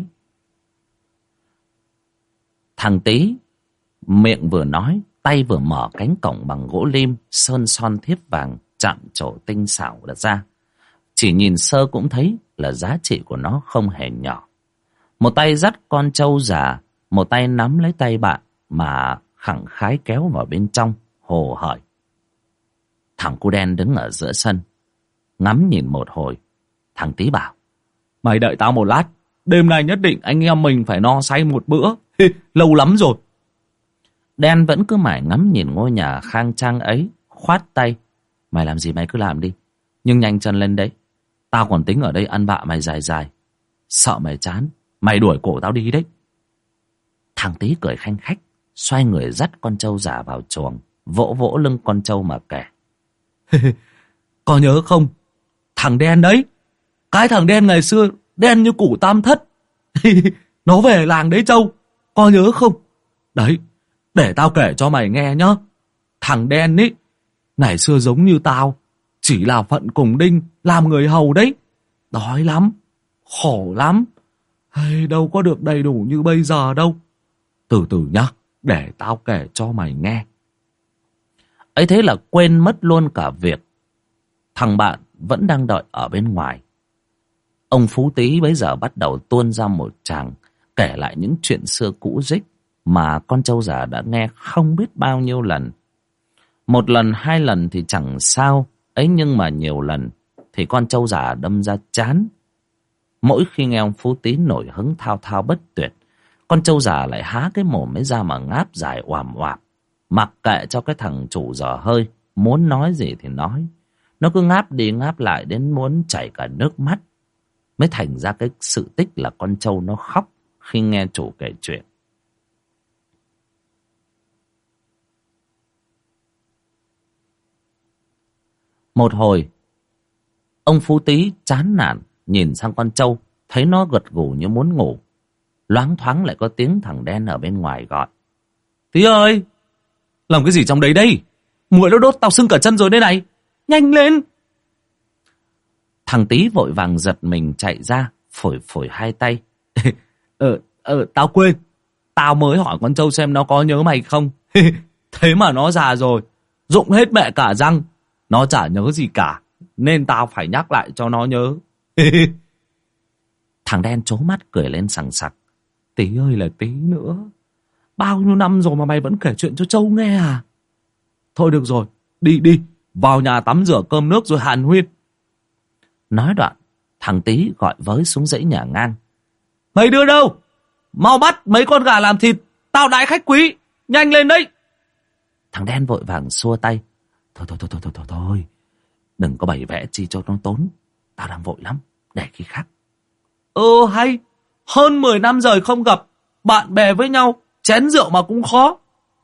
Thằng Tý miệng vừa nói, tay vừa mở cánh cổng bằng gỗ lim sơn son thiếp vàng chạm trổ tinh xảo đặt ra. Chỉ nhìn sơ cũng thấy là giá trị của nó không hề nhỏ. Một tay dắt con trâu già, một tay nắm lấy tay bạn mà khẳng khái kéo vào bên trong, hồ hởi. Thằng cu đen đứng ở giữa sân, ngắm nhìn một hồi. Thằng Tý bảo: Mày đợi tao một lát, đêm nay nhất định anh em mình phải no say một bữa. Lâu lắm rồi. Đen vẫn cứ mải ngắm nhìn ngôi nhà khang trang ấy, khoát tay: Mày làm gì mày cứ làm đi, nhưng nhanh chân lên đấy. Tao còn tính ở đây ăn bạ mày dài dài. Sợ mày chán, mày đuổi cổ tao đi đấy. Thằng Tý cười khanh khách, xoay người dắt con trâu già vào chuồng, vỗ vỗ lưng con trâu mà kể: Có nhớ không, thằng đen đấy, cái thằng đen ngày xưa đen như củ tam thất. Nó về làng đấy trâu, có nhớ không? Đấy, để tao kể cho mày nghe nhá. Thằng đen ấy ngày xưa giống như tao, chỉ là phận cùng đinh làm người hầu đấy. Đói lắm, khổ lắm, đâu có được đầy đủ như bây giờ đâu. Từ từ nhá, để tao kể cho mày nghe. Ấy thế là quên mất luôn cả việc thằng bạn vẫn đang đợi ở bên ngoài. Ông Phú Tý bấy giờ bắt đầu tuôn ra một tràng kể lại những chuyện xưa cũ rích mà con trâu già đã nghe không biết bao nhiêu lần. Một lần hai lần thì chẳng sao ấy, nhưng mà nhiều lần thì con trâu già đâm ra chán. Mỗi khi nghe ông Phú Tý nổi hứng thao thao bất tuyệt, con trâu già lại há cái mồm ấy ra mà ngáp dài oàm oạp, mặc kệ cho cái thằng chủ dở hơi muốn nói gì thì nói. Nó cứ ngáp đi ngáp lại đến muốn chảy cả nước mắt. Mới thành ra cái sự tích là con trâu nó khóc khi nghe chủ kể chuyện. Một hồi, ông Phú Tý chán nản nhìn sang con trâu, thấy nó gật gù như muốn ngủ. Loáng thoáng lại có tiếng thằng đen ở bên ngoài gọi: Tý ơi, làm cái gì trong đấy đây? Muỗi nó đốt tao sưng cả chân rồi đây này, nhanh lên. Thằng Tý vội vàng giật mình chạy ra, phổi phổi hai tay. Tao quên, tao mới hỏi con trâu xem nó có nhớ mày không. Thế mà nó già rồi, rụng hết mẹ cả răng, nó chả nhớ gì cả, nên tao phải nhắc lại cho nó nhớ. Thằng đen trố mắt cười lên sằng sặc: Tí ơi là tí nữa, bao nhiêu năm rồi mà mày vẫn kể chuyện cho trâu nghe à? Thôi được rồi, đi vào nhà tắm rửa cơm nước rồi hàn huyên. Nói đoạn, thằng Tý gọi với xuống dãy nhà ngang: Mày đưa đâu? Mau bắt mấy con gà làm thịt, tao đãi khách quý, nhanh lên đấy. Thằng đen vội vàng xua tay: Thôi, đừng có bày vẽ chi cho nó tốn, tao đang vội lắm, để khi khác. Hay, hơn 10 năm rồi không gặp, bạn bè với nhau, chén rượu mà cũng khó.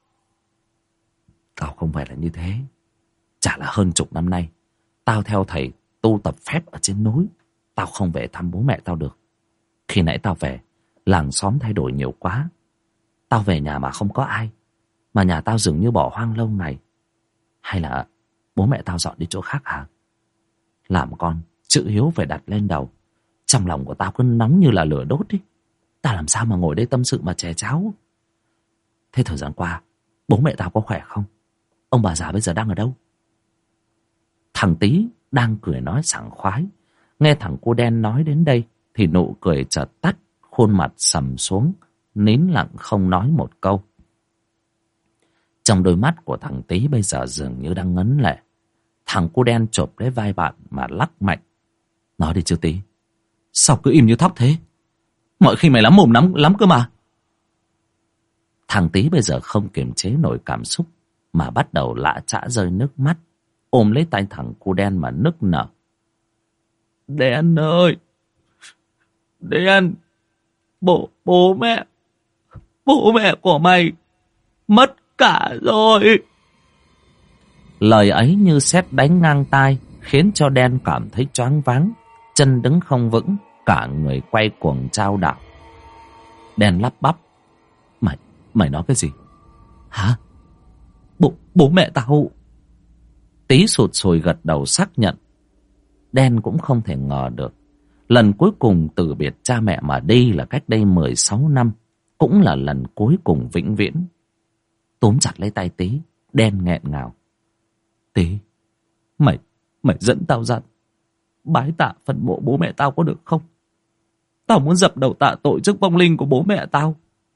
Tao không phải là như thế, chả là hơn chục năm nay tao theo thầy tu tập phép ở trên núi, tao không về thăm bố mẹ tao được. Khi nãy tao về, làng xóm thay đổi nhiều quá. Tao về nhà mà không có ai, mà nhà tao dường như bỏ hoang lâu ngày. Hay là bố mẹ tao dọn đi chỗ khác hả? Làm con, chữ hiếu phải đặt lên đầu. Trong lòng của tao cứ nóng như là lửa đốt ấy. Tao làm sao mà ngồi đây tâm sự mà chè cháo. Thế thời gian qua bố mẹ tao có khỏe không? Ông bà già bây giờ đang ở đâu? Thằng Tý đang cười nói sảng khoái. Nghe thằng cô đen nói đến đây thì nụ cười chợt tắt, khuôn mặt sầm xuống, nín lặng không nói một câu. Trong đôi mắt của thằng Tý bây giờ dường như đang ngấn lệ. Thằng cô đen chộp lấy vai bạn mà lắc mạnh. Nói đi chứ Tý, sao cứ im như thóc thế? Mọi khi mày lắm mồm lắm cơ mà. Thằng Tý bây giờ không kiềm chế nổi cảm xúc mà bắt đầu lã chã rơi nước mắt, ôm lấy tay thằng cô đen mà nức nở. Đen ơi, Đen, bố mẹ của mày mất cả rồi. Lời ấy như sét đánh ngang tai, khiến cho Đen cảm thấy choáng váng, chân đứng không vững, cả người quay cuồng chao đảo. Đen lắp bắp. Mày nói cái gì? Hả? Bố mẹ tao. Tý sụt sùi gật đầu xác nhận. Đen cũng không thể ngờ được, lần cuối cùng từ biệt cha mẹ mà đi là cách đây 16 năm, cũng là lần cuối cùng vĩnh viễn. Túm chặt lấy tay Tý, Đen nghẹn ngào. Tý, mày dẫn tao ra bái tạ phần mộ bố mẹ tao có được không? Tao muốn dập đầu tạ tội trước vong linh của bố mẹ tao.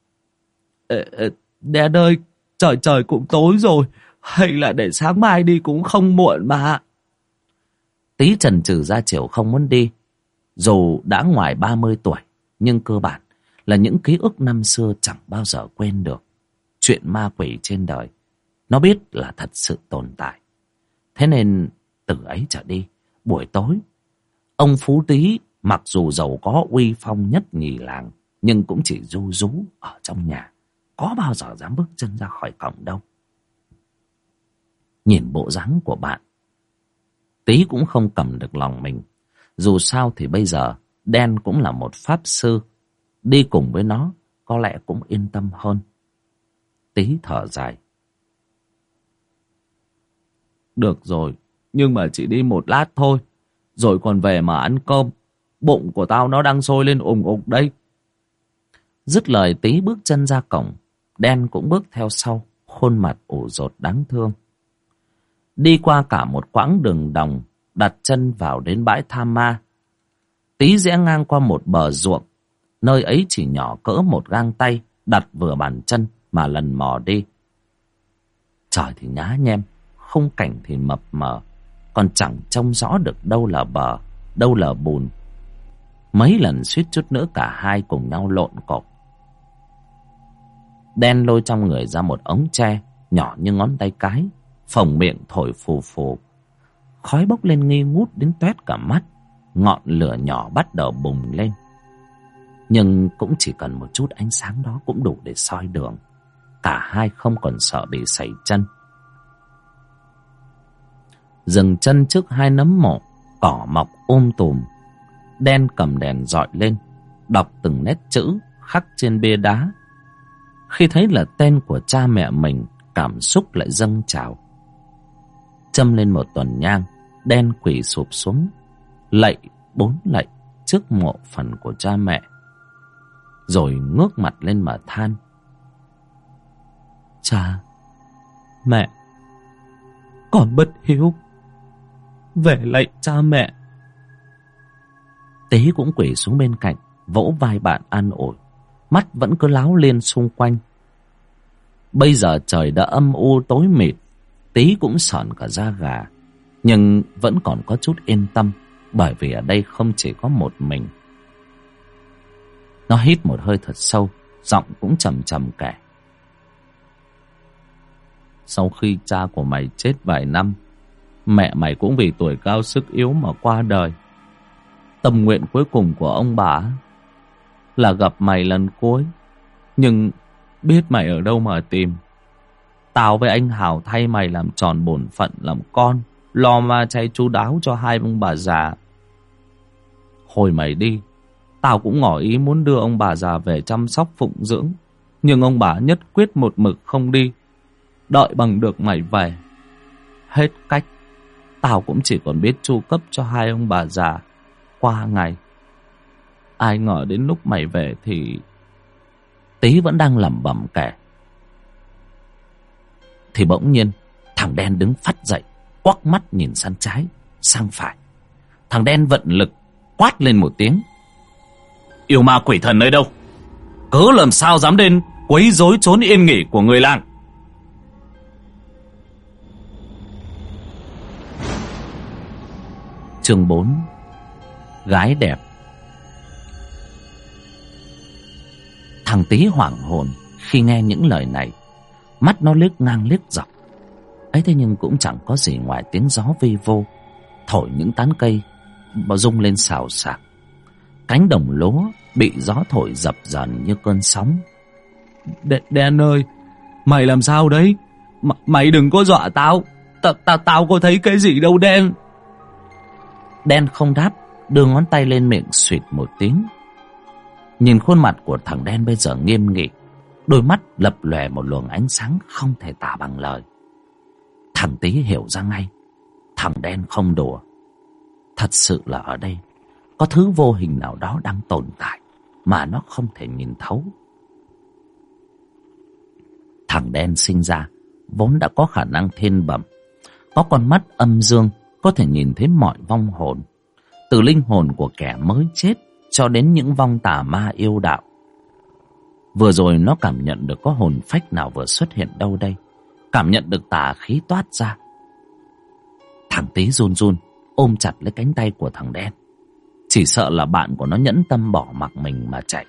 Đen ơi, trời cũng tối rồi, hay là để sáng mai đi cũng không muộn mà. Tý chần chừ ra chiều không muốn đi. Dù đã ngoài 30 tuổi, nhưng cơ bản là những ký ức năm xưa chẳng bao giờ quên được. Chuyện ma quỷ trên đời, nó biết là thật sự tồn tại. Thế nên từ ấy trở đi, buổi tối, ông Phú Tý mặc dù giàu có uy phong nhất nhì làng, nhưng cũng chỉ ru rú ở trong nhà, có bao giờ dám bước chân ra khỏi cổng đâu. Nhìn bộ dáng của bạn, Tý cũng không cầm được lòng mình. Dù sao thì bây giờ Đen cũng là một pháp sư, đi cùng với nó có lẽ cũng yên tâm hơn. Tý thở dài. Được rồi, nhưng mà chỉ đi một lát thôi, rồi còn về mà ăn cơm. Bụng của tao nó đang sôi lên ùng ục đây. Dứt lời Tý bước chân ra cổng. Đen cũng bước theo sau, khuôn mặt ủ rột đáng thương. Đi qua cả một quãng đường đồng, đặt chân vào đến bãi tha ma. Tý rẽ ngang qua một bờ ruộng, nơi ấy chỉ nhỏ cỡ một gang tay, đặt vừa bàn chân mà lần mò đi. Trời thì nhá nhem, khung cảnh thì mập mờ, còn chẳng trông rõ được đâu là bờ, đâu là bùn. Mấy lần suýt chút nữa cả hai cùng nhau lộn cột. Đen lôi trong người ra một ống tre nhỏ như ngón tay cái, phồng miệng thổi phù phù. Khói bốc lên nghi ngút đến toét cả mắt. Ngọn lửa nhỏ bắt đầu bùng lên, nhưng cũng chỉ cần một chút ánh sáng đó cũng đủ để soi đường. Cả hai không còn sợ bị sẩy chân. Dừng chân trước hai nấm mộ, cỏ mọc tùm. Đen cầm đèn dọi lên, đọc từng nét chữ khắc trên bia đá. Khi thấy là tên của cha mẹ mình, cảm xúc lại dâng trào. Châm lên một tuần nhang, Đen quỳ sụp xuống, lạy 4 lạy trước mộ phần của cha mẹ, rồi ngước mặt lên mà than. Cha mẹ, con bất hiếu, về lạy cha mẹ. Tế cũng quỳ xuống bên cạnh, vỗ vai bạn an ủi, mắt vẫn cứ láo liên xung quanh. Bây giờ trời đã âm u tối mịt, Tý cũng sởn cả da gà, nhưng vẫn còn có chút yên tâm, bởi vì ở đây không chỉ có một mình. Nó hít một hơi thật sâu, giọng cũng trầm trầm kể. Sau khi cha của mày chết vài năm, mẹ mày cũng vì tuổi cao sức yếu mà qua đời. Tâm nguyện cuối cùng của ông bà là gặp mày lần cuối, nhưng biết mày ở đâu mà tìm. Tao với anh Hào thay mày làm tròn bổn phận làm con, lo ma chay chu đáo cho hai ông bà già. Hồi mày đi, tao cũng ngỏ ý muốn đưa ông bà già về chăm sóc phụng dưỡng, Nhưng ông bà nhất quyết một mực không đi, đợi bằng được mày về. Hết cách, tao cũng chỉ còn biết chu cấp cho hai ông bà già qua ngày. Ai ngờ đến lúc mày về thì... Tí vẫn đang lẩm bẩm kể, thì bỗng nhiên thằng đen đứng phắt dậy, quắc mắt nhìn sang trái sang phải. Thằng đen vận lực quát lên một tiếng: Yêu ma quỷ thần nơi đâu? Cớ làm sao dám đến quấy rối chốn yên nghỉ của người làng? Chương 4: Gái đẹp. Thằng Tí hoảng hồn khi nghe những lời này, mắt nó liếc ngang liếc dọc. Ấy thế nhưng cũng chẳng có gì ngoài tiếng gió vi vô thổi những tán cây rung lên xào xạc. Cánh đồng lúa bị gió thổi dập dờn như cơn sóng. Đen ơi, mày làm sao đấy? Mày đừng có dọa tao. Tao có thấy cái gì đâu Đen. Đen không đáp, đưa ngón tay lên miệng suýt một tiếng. Nhìn khuôn mặt của thằng đen bây giờ nghiêm nghị, đôi mắt lập lòe một luồng ánh sáng không thể tả bằng lời. Thằng Tí hiểu ra ngay, thằng đen không đùa. Thật sự là ở đây có thứ vô hình nào đó đang tồn tại mà nó không thể nhìn thấu. Thằng đen sinh ra vốn đã có khả năng thiên bẩm, có con mắt âm dương, có thể nhìn thấy mọi vong hồn, từ linh hồn của kẻ mới chết cho đến những vong tà ma yêu đạo. Vừa rồi nó cảm nhận được có hồn phách nào vừa xuất hiện đâu đây, cảm nhận được tà khí toát ra. Thằng Tí run run ôm chặt lấy cánh tay của thằng đen, chỉ sợ là bạn của nó nhẫn tâm bỏ mặc mình mà chạy.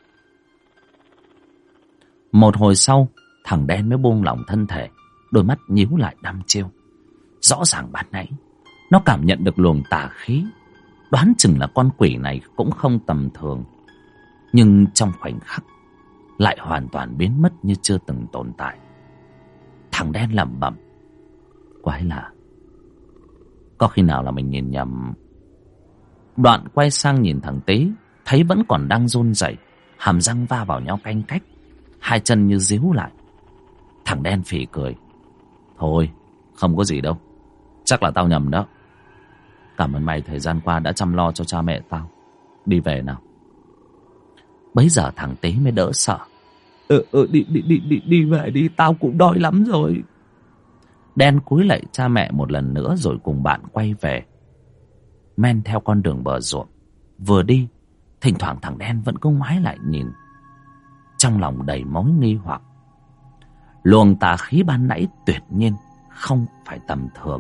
Một hồi sau, thằng đen mới buông lỏng thân thể, đôi mắt nhíu lại đăm chiêu. Rõ ràng ban nãy nó cảm nhận được luồng tà khí, đoán chừng là con quỷ này cũng không tầm thường, nhưng trong khoảnh khắc lại hoàn toàn biến mất như chưa từng tồn tại. Thằng đen lẩm bẩm: Quái lạ, có khi nào là mình nhìn nhầm? Đoạn quay sang nhìn thằng Tí, thấy vẫn còn đang run rẩy, hàm răng va vào nhau canh cách, hai chân như díu lại. Thằng đen phì cười: Thôi, không có gì đâu, chắc là tao nhầm đó. Cảm ơn mày thời gian qua đã chăm lo cho cha mẹ tao. Đi về nào. Bấy giờ thằng Tí mới đỡ sợ: Đi về đi, tao cũng đói lắm rồi. Đen cúi lạy cha mẹ một lần nữa rồi cùng bạn quay về. Men theo con đường bờ ruộng, vừa đi thỉnh thoảng thằng đen vẫn cứ ngoái lại nhìn, trong lòng đầy mối nghi hoặc. Luồng tà khí ban nãy tuyệt nhiên không phải tầm thường.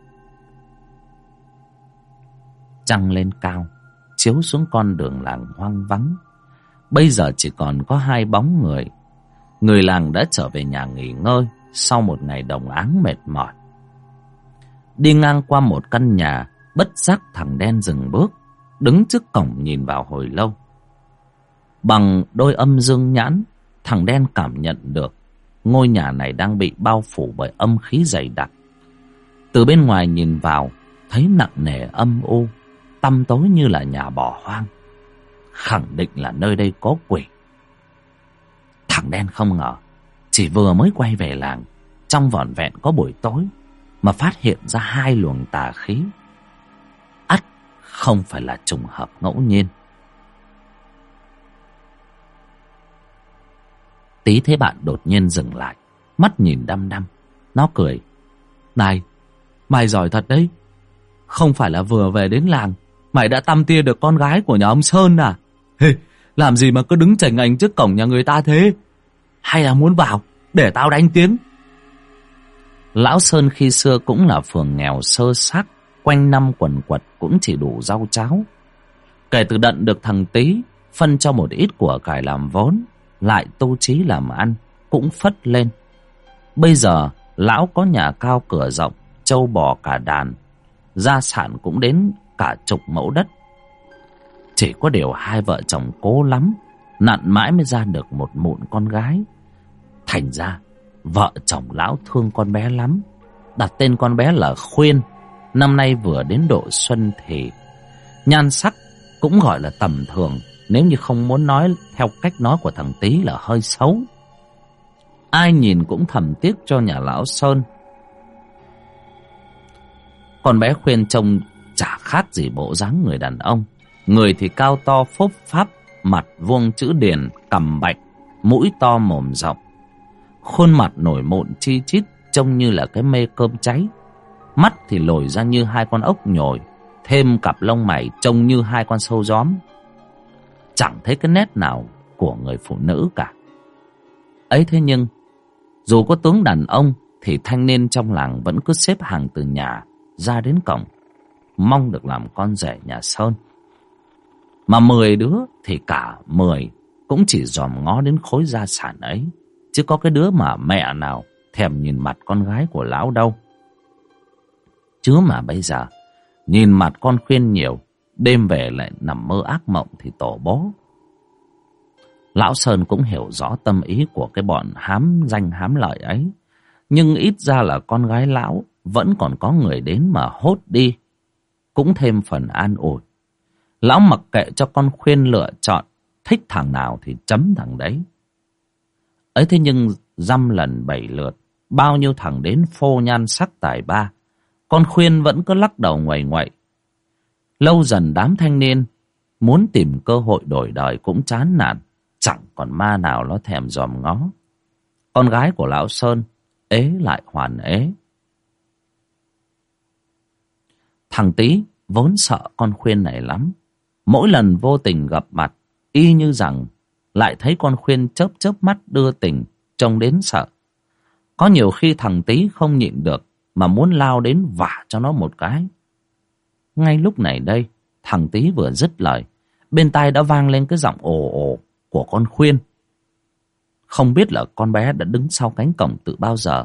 Trăng lên cao, chiếu xuống con đường làng hoang vắng. Bây giờ chỉ còn có hai bóng người. Người làng đã trở về nhà nghỉ ngơi sau một ngày đồng áng mệt mỏi. Đi ngang qua một căn nhà, bất giác thằng đen dừng bước, đứng trước cổng nhìn vào hồi lâu. Bằng đôi âm dương nhãn, thằng đen cảm nhận được ngôi nhà này đang bị bao phủ bởi âm khí dày đặc. Từ bên ngoài nhìn vào, thấy nặng nề âm u, tăm tối như là nhà bỏ hoang. Khẳng định là nơi đây có quỷ. Thằng đen không ngờ, chỉ vừa mới quay về làng, trong vỏn vẹn có buổi tối, mà phát hiện ra hai luồng tà khí. Ắt không phải là trùng hợp ngẫu nhiên. Tí thấy bạn đột nhiên dừng lại, mắt nhìn đăm đăm. Nó cười: Này, mày giỏi thật đấy. Không phải là vừa về đến làng mày đã tăm tia được con gái của nhà ông Sơn à? Làm gì mà cứ đứng chảnh ảnh trước cổng nhà người ta thế? Hay là muốn vào để tao đánh tiếng? Lão Sơn khi xưa cũng là phường nghèo sơ xác, quanh năm quần quật cũng chỉ đủ rau cháo. Kể từ đận được thằng Tí phân cho một ít của cải làm vốn, lại tu trí làm ăn, cũng phất lên. Bây giờ lão có nhà cao cửa rộng, trâu bò cả đàn, gia sản cũng đến cả chục mẫu đất. Chỉ có điều hai vợ chồng cố lắm, nặn mãi mới ra được một mụn con gái. Thành ra vợ chồng lão thương con bé lắm, đặt tên con bé là Khuyên. Năm nay vừa đến độ xuân thì. Nhan sắc cũng gọi là tầm thường, nếu như không muốn nói theo cách nói của thằng Tí là hơi xấu. Ai nhìn cũng thầm tiếc cho nhà lão Sơn. Con bé Khuyên trông chả khác gì bộ dáng người đàn ông. Người thì cao to phốp pháp, mặt vuông chữ điền, cằm bạch, mũi to mồm rộng. Khuôn mặt nổi mụn chi chít, trông như là cái mê cơm cháy. Mắt thì lồi ra như hai con ốc nhồi, thêm cặp lông mày trông như hai con sâu gióm. Chẳng thấy cái nét nào của người phụ nữ cả. Ấy thế nhưng dù có tướng đàn ông thì thanh niên trong làng vẫn cứ xếp hàng từ nhà ra đến cổng, mong được làm con rể nhà Sơn. Mà 10 đứa thì cả 10 cũng chỉ dòm ngó đến khối gia sản ấy, chứ có cái đứa mà mẹ nào thèm nhìn mặt con gái của lão đâu. Chứ mà bây giờ nhìn mặt con Khuyên nhiều, đêm về lại nằm mơ ác mộng thì tổ bố. Lão Sơn cũng hiểu rõ tâm ý của cái bọn hám danh hám lợi ấy, nhưng ít ra là con gái lão vẫn còn có người đến mà hốt đi, cũng thêm phần an ủi. Lão mặc kệ cho con Khuyên lựa chọn, thích thằng nào thì chấm thằng đấy. Ấy thế nhưng dăm lần 7 lượt, bao nhiêu thằng đến phô nhan sắc tài ba, con Khuyên vẫn cứ lắc đầu nguầy nguậy. Lâu dần đám thanh niên muốn tìm cơ hội đổi đời cũng chán nản, chẳng còn ma nào nó thèm dòm ngó. Con gái của lão Sơn ế lại hoàn ế. Thằng Tý vốn sợ con Khuyên này lắm. Mỗi lần vô tình gặp mặt, y như rằng lại thấy con Khuyên chớp chớp mắt đưa tình, trông đến sợ. Có nhiều khi thằng Tý không nhịn được mà muốn lao đến vả cho nó một cái. Ngay lúc này đây, thằng Tý vừa dứt lời, bên tai đã vang lên cái giọng ồ ồ của con Khuyên. Không biết là con bé đã đứng sau cánh cổng từ bao giờ.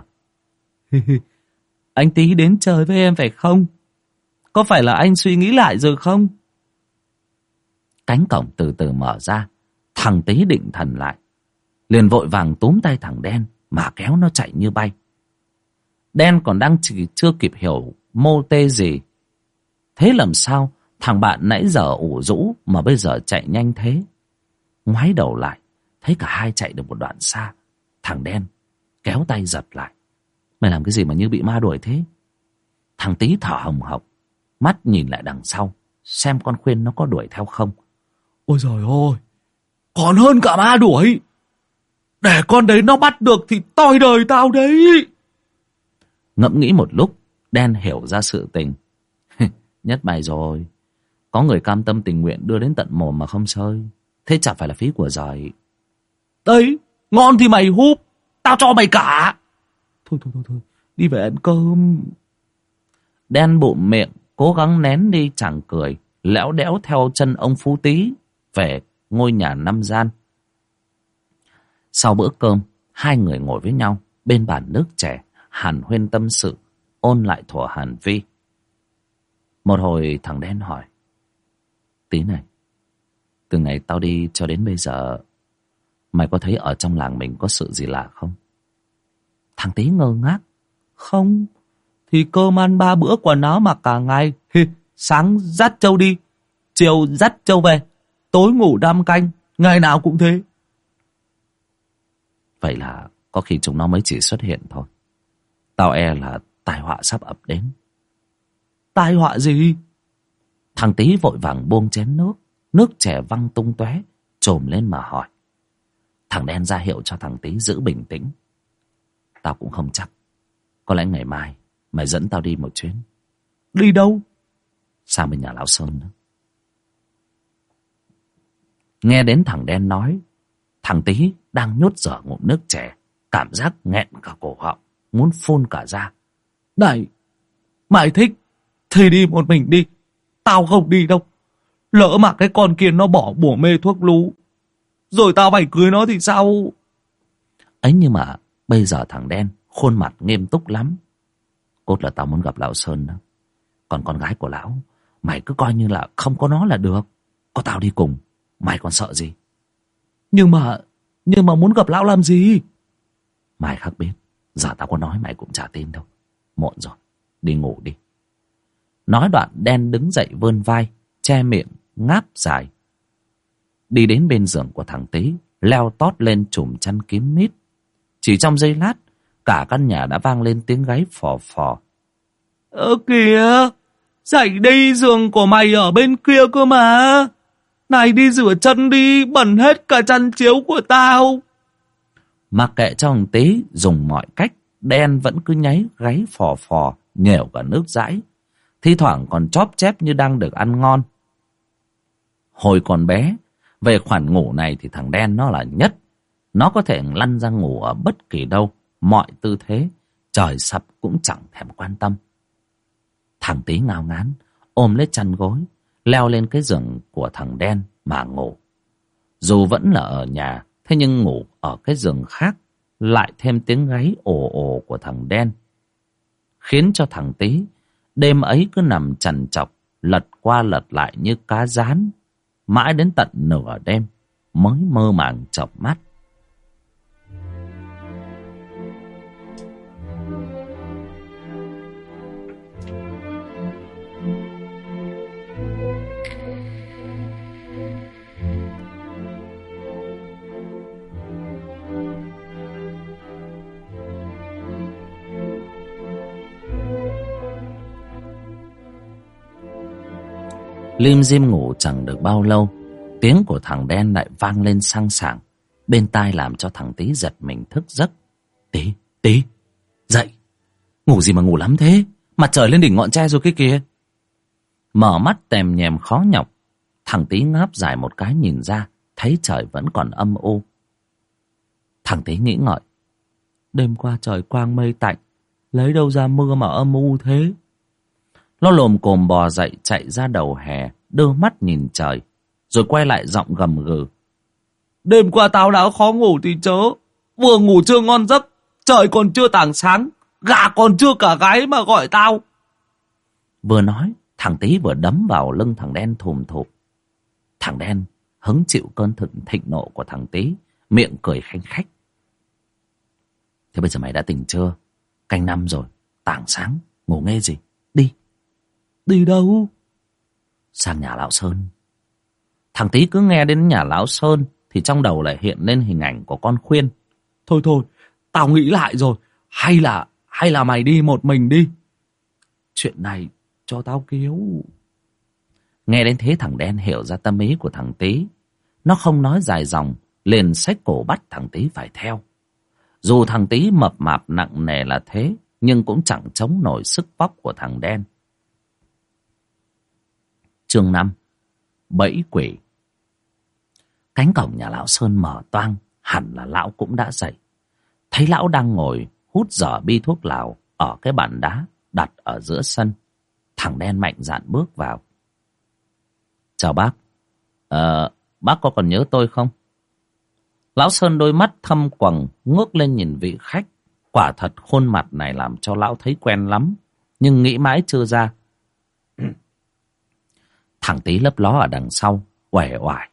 Anh Tý đến chơi với em phải không? Có phải là anh suy nghĩ lại rồi không? Cánh cổng từ từ mở ra. Thằng Tý định thần lại, liền vội vàng túm tay thằng Đen mà kéo nó chạy như bay. Đen còn đang chưa kịp hiểu mô tê gì. Thế làm sao thằng bạn nãy giờ ủ rũ mà bây giờ chạy nhanh thế? Ngoái đầu lại, thấy cả hai chạy được một đoạn xa. Thằng Đen kéo tay giật lại. Mày làm cái gì mà như bị ma đuổi thế? Thằng Tý thở hồng hộc, mắt nhìn lại đằng sau, xem con Khuyên nó có đuổi theo không. Ôi giời ơi, còn hơn cả ma đuổi. Để con đấy nó bắt được thì toi đời tao đấy. Ngẫm nghĩ một lúc, Đen hiểu ra sự tình. Nhất mày rồi. Có người cam tâm tình nguyện đưa đến tận mồm mà không sơi, thế chẳng phải là phí của giời. Đấy, ngon thì mày húp, tao cho mày cả. Thôi, đi về ăn cơm. Đen bụm miệng, cố gắng nén đi chẳng cười, lẽo đẽo theo chân ông Phú Tý về ngôi nhà 5 gian. Sau bữa cơm, hai người ngồi với nhau bên bàn nước chè, hàn huyên tâm sự, ôn lại thuở Hàn Vi. Một hồi thằng Đen hỏi: Tí này, từ ngày tao đi cho đến bây giờ, mày có thấy ở trong làng mình có sự gì lạ không? Thằng Tý ngơ ngác: Không, thì cơm ăn 3 bữa quần áo mặc cả ngày. Sáng dắt trâu đi, chiều dắt trâu về, tối ngủ 5 canh, ngày nào cũng thế. Vậy là có khi chúng nó mới chỉ xuất hiện thôi. Tao e là tai họa sắp ập đến. Tai họa gì? Thằng Tý vội vàng buông chén nước, nước chè văng tung tóe, trồm lên mà hỏi. Thằng Đen ra hiệu cho thằng Tý giữ bình tĩnh. Tao cũng không chắc. Có lẽ ngày mai mày dẫn tao đi một chuyến. Đi đâu? Sang bên nhà lão Sơn đó. Nghe đến thằng Đen nói, thằng Tý đang nhốt dở ngụm nước chè, cảm giác nghẹn cả cổ họng, muốn phun cả ra. Này, mày thích thì đi một mình đi, tao không đi đâu. Lỡ mà cái con kia nó bỏ bùa mê thuốc lú, rồi tao phải cưới nó thì sao? Ấy nhưng mà bây giờ thằng Đen khuôn mặt nghiêm túc lắm. Cốt là tao muốn gặp lão Sơn đó. Còn con gái của lão, mày cứ coi như là không có nó là được. Có tao đi cùng, mày còn sợ gì? Nhưng mà muốn gặp lão làm gì? Mày khác biết, giờ tao có nói mày cũng chả tin đâu. Muộn rồi, đi ngủ đi. Nói đoạn Đen đứng dậy vươn vai, che miệng, ngáp dài. Đi đến bên giường của thằng Tý, leo tót lên chùm chăn kín mít. Chỉ trong giây lát, cả căn nhà đã vang lên tiếng gáy phò phò. Kìa, dậy đi, giường của mày ở bên kia cơ mà. Này đi rửa chân đi, bẩn hết cả chăn chiếu của tao. Mặc kệ cho thằng Tý dùng mọi cách, đen vẫn cứ nháy gáy phò phò, nhểu cả nước dãi. Thi thoảng còn chóp chép như đang được ăn ngon. Hồi còn bé, về khoản ngủ này thì thằng đen nó là nhất. Nó có thể lăn ra ngủ ở bất kỳ đâu, mọi tư thế, trời sập cũng chẳng thèm quan tâm. Thằng Tý ngao ngán, ôm lấy chăn gối, leo lên cái giường của thằng đen mà ngủ. Dù vẫn là ở nhà, thế nhưng ngủ ở cái giường khác, lại thêm tiếng gáy ồ ồ của thằng đen, khiến cho thằng Tý đêm ấy cứ nằm trằn trọc, lật qua lật lại như cá rán, mãi đến tận nửa đêm mới mơ màng chợp mắt. Lim dim ngủ chẳng được bao lâu, tiếng của thằng đen lại vang lên sang sảng bên tai, làm cho thằng Tý giật mình thức giấc. Tí, dậy, ngủ gì mà ngủ lắm thế, mặt trời lên đỉnh ngọn tre rồi kia kìa. Mở mắt tèm nhèm khó nhọc, thằng Tý ngáp dài một cái nhìn ra, thấy trời vẫn còn âm u. Thằng Tý nghĩ ngợi, đêm qua trời quang mây tạnh, lấy đâu ra mưa mà âm u thế. Nó lồm cồm bò dậy, chạy ra đầu hè, đưa mắt nhìn trời, rồi quay lại giọng gầm gừ. Đêm qua tao đã khó ngủ thì chớ, vừa ngủ chưa ngon giấc, trời còn chưa tảng sáng, gà còn chưa cả gáy mà gọi tao. Vừa nói, thằng Tý vừa đấm vào lưng thằng đen thùm thụp. Thằng đen hứng chịu cơn thịnh nộ của thằng Tý, miệng cười khanh khách. Thế bây giờ mày đã tỉnh chưa? Canh 5 rồi, tảng sáng, ngủ nghe gì? Đi. Đi đâu? Sang nhà lão Sơn. Thằng Tý cứ nghe đến nhà lão Sơn thì trong đầu lại hiện lên hình ảnh của con Khuyên. Thôi, tao nghĩ lại rồi, hay là mày đi một mình đi. Chuyện này cho tao cứu. Nghe đến thế thằng đen hiểu ra tâm ý của thằng Tý. Nó không nói dài dòng, liền xách cổ bắt thằng Tý phải theo. Dù thằng Tý mập mạp nặng nề là thế, nhưng cũng chẳng chống nổi sức vóc của thằng đen. Chương 5. Bẫy quỷ. Cánh cổng nhà lão Sơn mở toang, hẳn là lão cũng đã dậy. Thấy lão đang ngồi hút dở bi thuốc lào ở cái bàn đá đặt ở giữa sân. Thằng đen mạnh dạn bước vào. Chào bác. Bác có còn nhớ tôi không? Lão Sơn đôi mắt thâm quầng ngước lên nhìn vị khách. Quả thật khuôn mặt này làm cho lão thấy quen lắm, nhưng nghĩ mãi chưa ra. Thằng Tý lấp ló ở đằng sau, uể oải.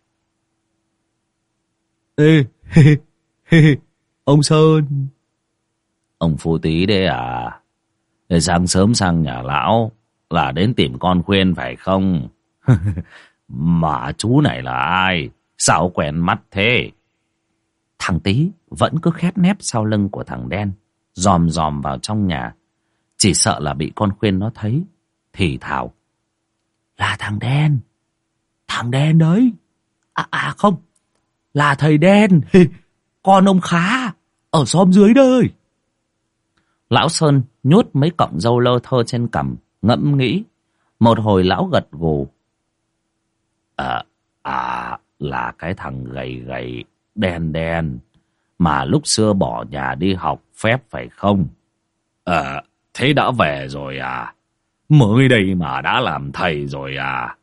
Ê, ông Sơn. Ông Phú Tý đấy à? Để sáng sớm sang nhà lão là đến tìm con Khuyên phải không? Mà chú này là ai? Sao quen mắt thế? Thằng Tý vẫn cứ khép nép sau lưng của thằng đen, dòm dòm vào trong nhà. Chỉ sợ là bị con Khuyên nó thấy, thì thào. Là thằng đen. Thằng đen đấy. À không, là thầy đen. Con ông Khá ở xóm dưới đây. Lão Sơn nhốt mấy cọng râu lơ thơ trên cằm, ngẫm nghĩ. Một hồi lão gật gù. Là cái thằng gầy gầy đen đen mà lúc xưa bỏ nhà đi học phép phải không? Thế đã về rồi à? Mới đây mà đã làm thầy rồi à?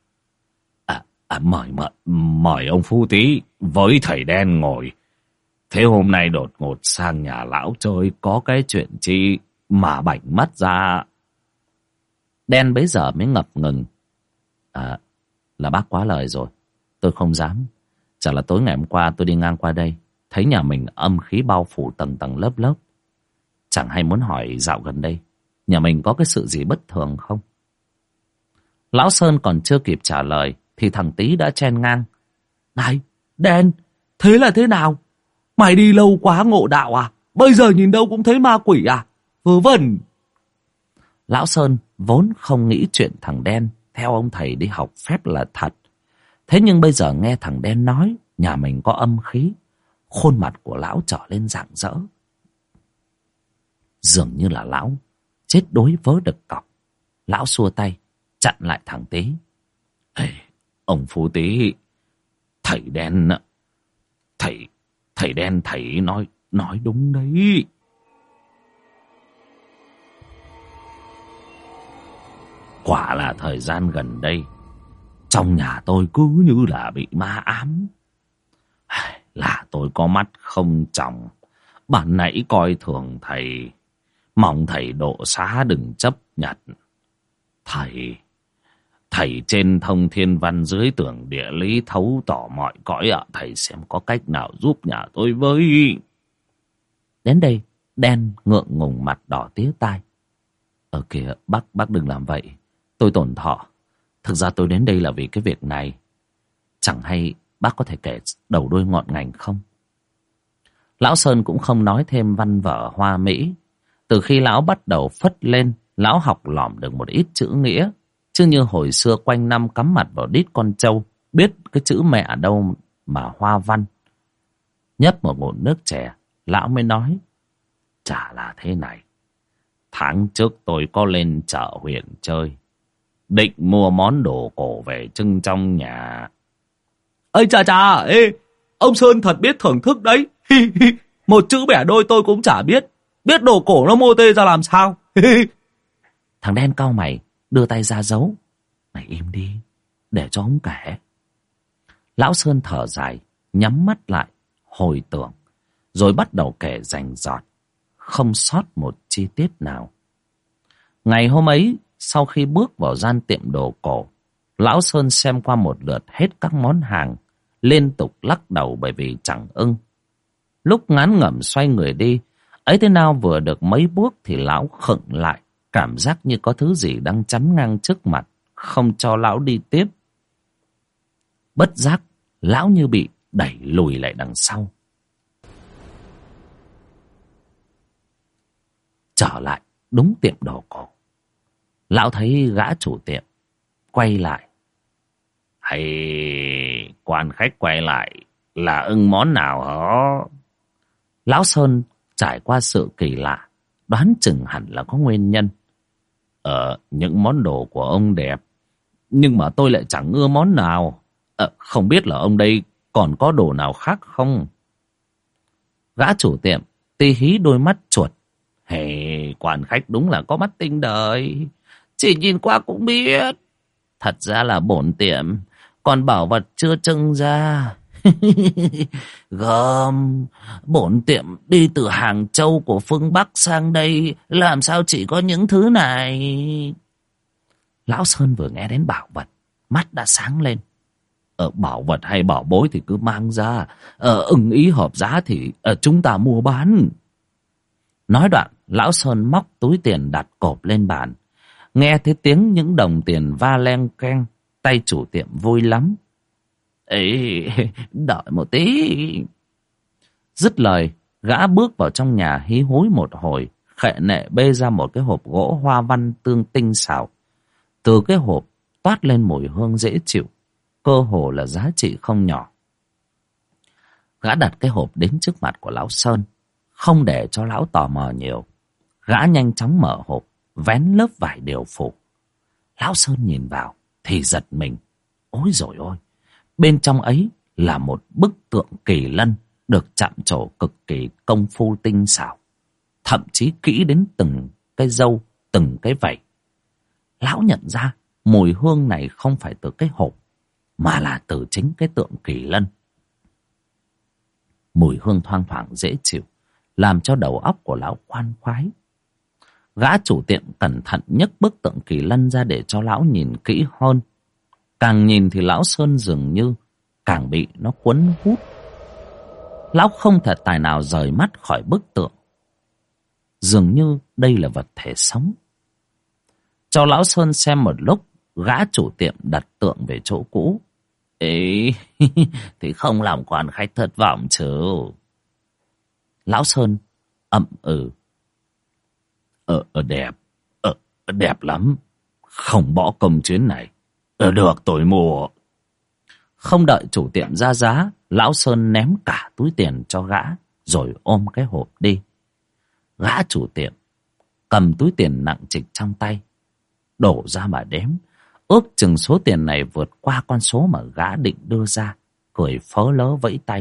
Mời ông Phú Tý với thầy đen ngồi. Thế hôm nay đột ngột sang nhà lão chơi, có cái chuyện chi mà bảnh mắt ra? Đen bấy giờ mới ngập ngừng. Là bác quá lời rồi, tôi không dám. Chả là tối ngày hôm qua tôi đi ngang qua đây, thấy nhà mình âm khí bao phủ tầng tầng lớp lớp. Chẳng hay muốn hỏi dạo gần đây nhà mình có cái sự gì bất thường không? Lão Sơn còn chưa kịp trả lời thì thằng Tý đã chen ngang. Này, đen, thế là thế nào? Mày đi lâu quá ngộ đạo à? Bây giờ nhìn đâu cũng thấy ma quỷ à? Vớ vẩn. Lão Sơn vốn không nghĩ chuyện thằng đen theo ông thầy đi học phép là thật. Thế nhưng bây giờ nghe thằng đen nói nhà mình có âm khí, khuôn mặt của lão trở lên rạng rỡ. Dường như là lão chết đuối vớ được cọc. Lão xua tay chặn lại thằng Tý. Ê, ông Phú Tý, thầy đen, thầy đen thầy nói đúng đấy. Quả là thời gian gần đây trong nhà tôi cứ như là bị ma ám. Là tôi có mắt không tròng, bản nãy coi thường thầy, mong thầy độ xá đừng chấp nhận. Thầy trên thông thiên văn dưới tưởng địa lý, thấu tỏ mọi cõi ạ. Thầy xem có cách nào giúp nhà tôi với. Đến đây đen ngượng ngùng mặt đỏ tía tai. Ở kìa bác đừng làm vậy, tôi tổn thọ. Thực ra tôi đến đây là vì cái việc này. Chẳng hay bác có thể kể đầu đuôi ngọn ngành không? Lão Sơn cũng không nói thêm văn vở hoa mỹ. Từ khi lão bắt đầu phất lên, lão học lỏm được một ít chữ nghĩa. Chứ như hồi xưa quanh năm cắm mặt vào đít con trâu, biết cái chữ mẹ đâu mà hoa văn. Nhấp một ngụm nước chè, lão mới nói. Chả là thế này. Tháng trước tôi có lên chợ huyện chơi, định mua món đồ cổ về trưng trong nhà. Ê chà, ê, ông Sơn thật biết thưởng thức đấy. Một chữ bẻ đôi tôi cũng chả biết. Biết đồ cổ nó mô tê ra làm sao. Thằng đen cau mày, đưa tay ra giấu. Mày im đi, để cho ông kể. Lão Sơn thở dài, nhắm mắt lại, hồi tưởng, rồi bắt đầu kể rành rọt, không sót một chi tiết nào. Ngày hôm ấy, sau khi bước vào gian tiệm đồ cổ, Lão Sơn xem qua một lượt hết các món hàng, liên tục lắc đầu bởi vì chẳng ưng. Lúc ngán ngẩm xoay người đi, ấy thế nào vừa được mấy bước thì lão khựng lại, cảm giác như có thứ gì đang chắn ngang trước mặt, không cho lão đi tiếp. Bất giác, lão như bị đẩy lùi lại đằng sau. Trở lại đúng tiệm đồ cổ, lão thấy gã chủ tiệm quay lại. Hay quan khách quay lại là ưng món nào hả? Lão Sơn trải qua sự kỳ lạ, đoán chừng hẳn là có nguyên nhân. Những món đồ của ông đẹp, nhưng mà tôi lại chẳng ưa món nào. Không biết là ông đây còn có đồ nào khác không? Gã chủ tiệm tì hí đôi mắt chuột. Hey, quan khách đúng là có mắt tinh đời, chỉ nhìn qua cũng biết. Thật ra là bổn tiệm còn bảo vật chưa trưng ra. Gớm, bổn tiệm đi từ Hàng Châu của phương Bắc sang đây, làm sao chỉ có những thứ này? Lão Sơn vừa nghe đến bảo vật, mắt đã sáng lên. Bảo vật hay bảo bối thì cứ mang ra, ưng ý hợp giá thì chúng ta mua bán. Nói đoạn, Lão Sơn móc túi tiền đặt cộp lên bàn. Nghe thấy tiếng những đồng tiền va len keng, tay chủ tiệm vui lắm. Ê, đợi một tí. Dứt lời, gã bước vào trong nhà hí húi một hồi, khệ nệ bê ra một cái hộp gỗ hoa văn tương tinh xảo. Từ cái hộp toát lên mùi hương dễ chịu, cơ hồ là giá trị không nhỏ. Gã đặt cái hộp đến trước mặt của Lão Sơn, không để cho lão tò mò nhiều. Gã nhanh chóng mở hộp, vén lớp vải điều phủ. Lão Sơn nhìn vào thì giật mình. Ôi dồi ôi, bên trong ấy là một bức tượng kỳ lân được chạm trổ cực kỳ công phu tinh xảo, thậm chí kỹ đến từng cái râu, từng cái vảy. Lão nhận ra mùi hương này không phải từ cái hộp, mà là từ chính cái tượng kỳ lân. Mùi hương thoang thoảng dễ chịu, làm cho đầu óc của lão khoan khoái. Gã chủ tiệm cẩn thận nhấc bức tượng kỳ lân ra để cho lão nhìn kỹ hơn. Càng nhìn thì Lão Sơn dường như càng bị nó cuốn hút. Lão không thể tài nào rời mắt khỏi bức tượng. Dường như đây là vật thể sống. Cho Lão Sơn xem một lúc, gã chủ tiệm đặt tượng về chỗ cũ. Ấy, thì không làm quan khách thất vọng chứ. Lão Sơn Đẹp. Đẹp lắm. Không bỏ công chuyến này. Được, tôi mua. Không đợi chủ tiệm ra giá, lão Sơn ném cả túi tiền cho gã, rồi ôm cái hộp đi. Gã chủ tiệm cầm túi tiền nặng trịch trong tay, đổ ra mà đếm. Ước chừng số tiền này vượt qua con số mà gã định đưa ra, cười phớ lớ vẫy tay.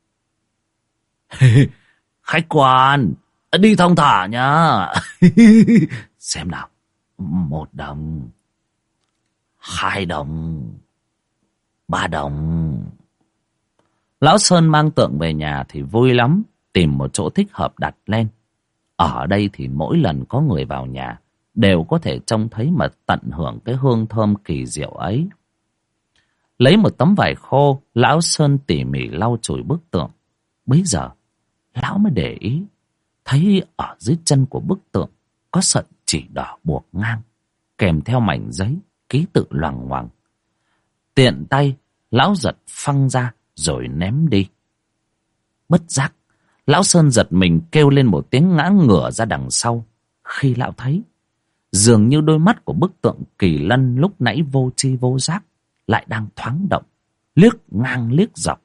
Khách quan, đi thong thả nhá. Xem nào. 1 đồng, 2 đồng, 3 đồng. Lão Sơn mang tượng về nhà thì vui lắm, tìm một chỗ thích hợp đặt lên. Ở đây thì mỗi lần có người vào nhà đều có thể trông thấy mà tận hưởng cái hương thơm kỳ diệu ấy. Lấy một tấm vải khô, lão Sơn tỉ mỉ lau chùi bức tượng. Bấy giờ lão mới để ý thấy ở dưới chân của bức tượng có sợi chỉ đỏ buộc ngang, kèm theo mảnh giấy ký tự loằng ngoằng. Tiện tay lão giật phăng ra rồi ném đi. Bất giác lão Sơn giật mình kêu lên một tiếng, ngã ngửa ra đằng sau khi lão thấy dường như đôi mắt của bức tượng kỳ lân lúc nãy vô tri vô giác lại đang thoáng động, liếc ngang liếc dọc.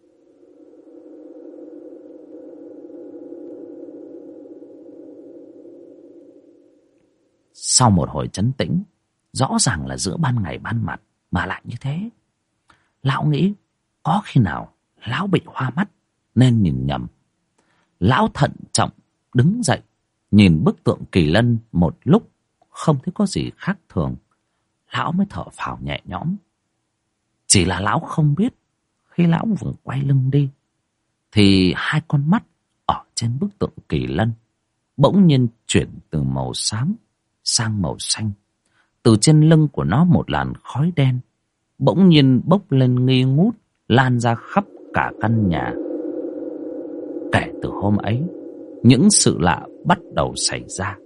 Sau một hồi trấn tĩnh, rõ ràng là giữa ban ngày ban mặt mà lại như thế, lão nghĩ có khi nào lão bị hoa mắt nên nhìn nhầm. Lão thận trọng đứng dậy, nhìn bức tượng kỳ lân một lúc không thấy có gì khác thường, lão mới thở phào nhẹ nhõm. Chỉ là lão không biết khi lão vừa quay lưng đi thì hai con mắt ở trên bức tượng kỳ lân bỗng nhiên chuyển từ màu xám sang màu xanh. Từ trên lưng của nó một làn khói đen bỗng nhiên bốc lên nghi ngút, lan ra khắp cả căn nhà. Kể từ hôm ấy, những sự lạ bắt đầu xảy ra.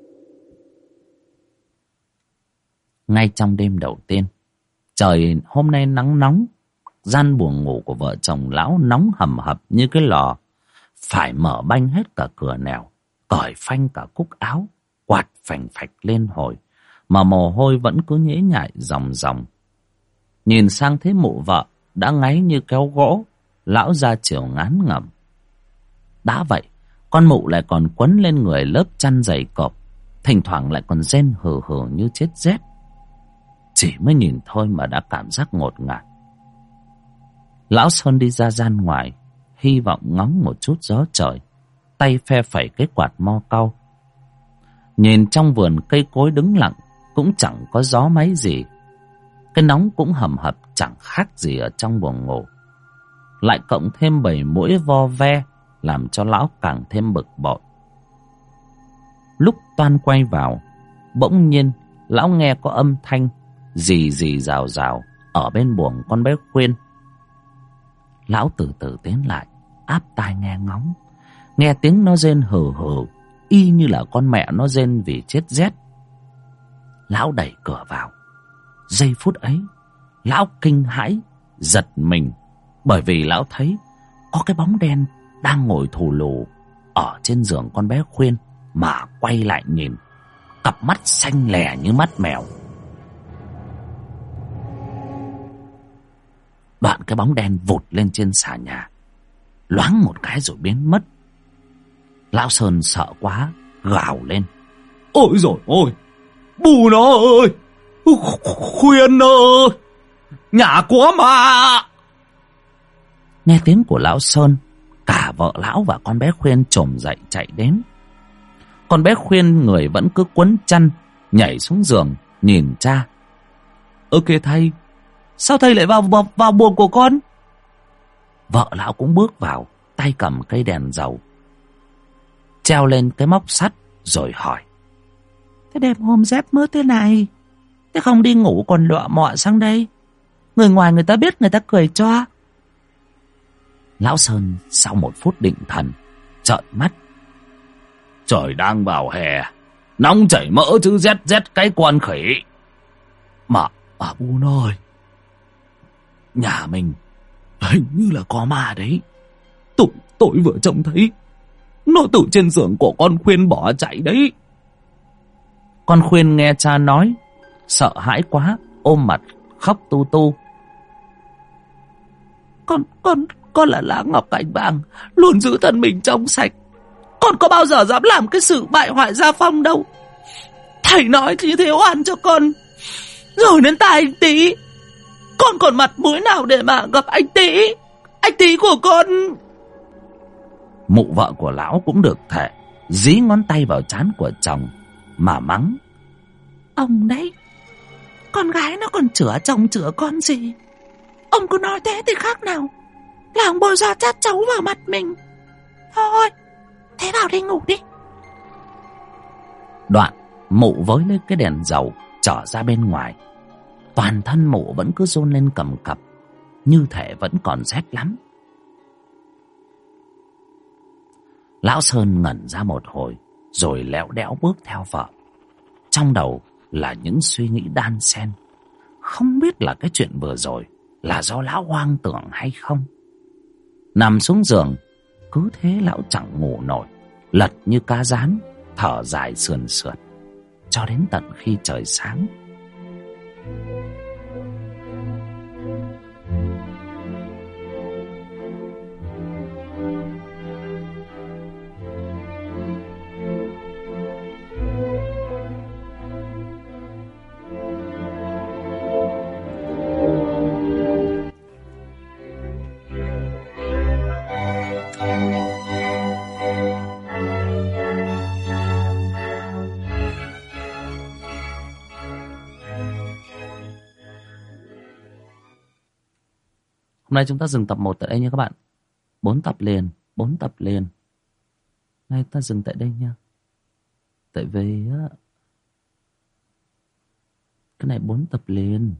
Ngay trong đêm đầu tiên, trời hôm nay nắng nóng, gian buồng ngủ của vợ chồng lão nóng hầm hập như cái lò. Phải mở banh hết cả cửa nẻo, cởi phanh cả cúc áo, quạt phành phạch lên hồi, mà mồ hôi vẫn cứ nhễ nhại ròng ròng. Nhìn sang thấy mụ vợ đã ngáy như kéo gỗ, lão ra chiều ngán ngẩm. Đã vậy, con mụ lại còn quấn lên người lớp chăn dày cộp, thỉnh thoảng lại còn rên hừ hừ như chết rét. Chỉ mới nhìn thôi mà đã cảm giác ngột ngạt. Lão Sơn đi ra gian ngoài, hy vọng ngóng một chút gió trời, tay phe phẩy cái quạt mo cau. Nhìn trong vườn cây cối đứng lặng, cũng chẳng có gió máy gì. Cái nóng cũng hầm hập chẳng khác gì ở trong buồng ngủ. Lại cộng thêm bầy muỗi vo ve, làm cho lão càng thêm bực bội. Lúc toan quay vào, bỗng nhiên lão nghe có âm thanh rì rì rào rào ở bên buồng con bé Khuyên. Lão từ từ tiến lại, áp tai nghe ngóng. Nghe tiếng nó rên hừ hừ, y như là con mẹ nó rên vì chết rét. Lão đẩy cửa vào. Giây phút ấy, lão kinh hãi, giật mình, bởi vì lão thấy có cái bóng đen đang ngồi thù lù ở trên giường con bé Khuyên mà quay lại nhìn, cặp mắt xanh lè như mắt mèo. Đoạn cái bóng đen vụt lên trên xà nhà, loáng một cái rồi biến mất. Lão Sơn sợ quá, gào lên: Ôi dồi ôi, bù nó ơi, Khuyên ơi, nhà quá mà. Nghe tiếng của lão Sơn, cả vợ lão và con bé Khuyên chồm dậy chạy đến. Con bé Khuyên người vẫn cứ quấn chăn, nhảy xuống giường nhìn cha. Ơ kìa thầy, sao thầy lại vào buồng của con? Vợ lão cũng bước vào, tay cầm cây đèn dầu, treo lên cái móc sắt rồi hỏi: Thế đêm hôm rét mướt thế này, thế không đi ngủ còn lọ mọ sang đây? Người ngoài người ta biết người ta cười cho. Lão Sơn sau một phút định thần trợn mắt: Trời đang vào hè, nóng chảy mỡ chứ rét cái con khỉ. Mà bố ơi, nhà mình hình như là có ma đấy. Tôi vừa trông thấy Nó từ trên giường của con Khuyên bỏ chạy đấy. Con Khuyên nghe cha nói, sợ hãi quá, ôm mặt khóc tu tu. Con là lá ngọc cành vàng, luôn giữ thân mình trong sạch. Con có bao giờ dám làm cái sự bại hoại gia phong đâu. Thầy nói như thế oan cho con. Rồi đến tai anh Tý, con còn mặt mũi nào để mà gặp anh Tý? Anh Tý của con... Mụ vợ của lão cũng được thể, dí ngón tay vào trán của chồng mà mắng. Ông đấy, con gái nó còn chữa chồng chữa con gì. Ông có nói thế thì khác nào là ông bôi ra chát cháu vào mặt mình. Thôi, thế vào đi ngủ đi. Đoạn mụ với lấy cái đèn dầu trở ra bên ngoài. Toàn thân mụ vẫn cứ run lên cầm cập, như thể vẫn còn rét lắm. Lão Sơn ngẩn ra một hồi, rồi léo đẽo bước theo vợ. Trong đầu là những suy nghĩ đan xen. Không biết là cái chuyện vừa rồi là do lão hoang tưởng hay không. Nằm xuống giường, cứ thế lão chẳng ngủ nổi, lật như cá rán, thở dài sườn sượt, cho đến tận khi trời sáng. Hôm nay chúng ta dừng tập 1 tại đây nha các bạn. 4 tập liền. Hôm nay ta dừng tại đây nha. Tại vì á, cái này 4 tập liền.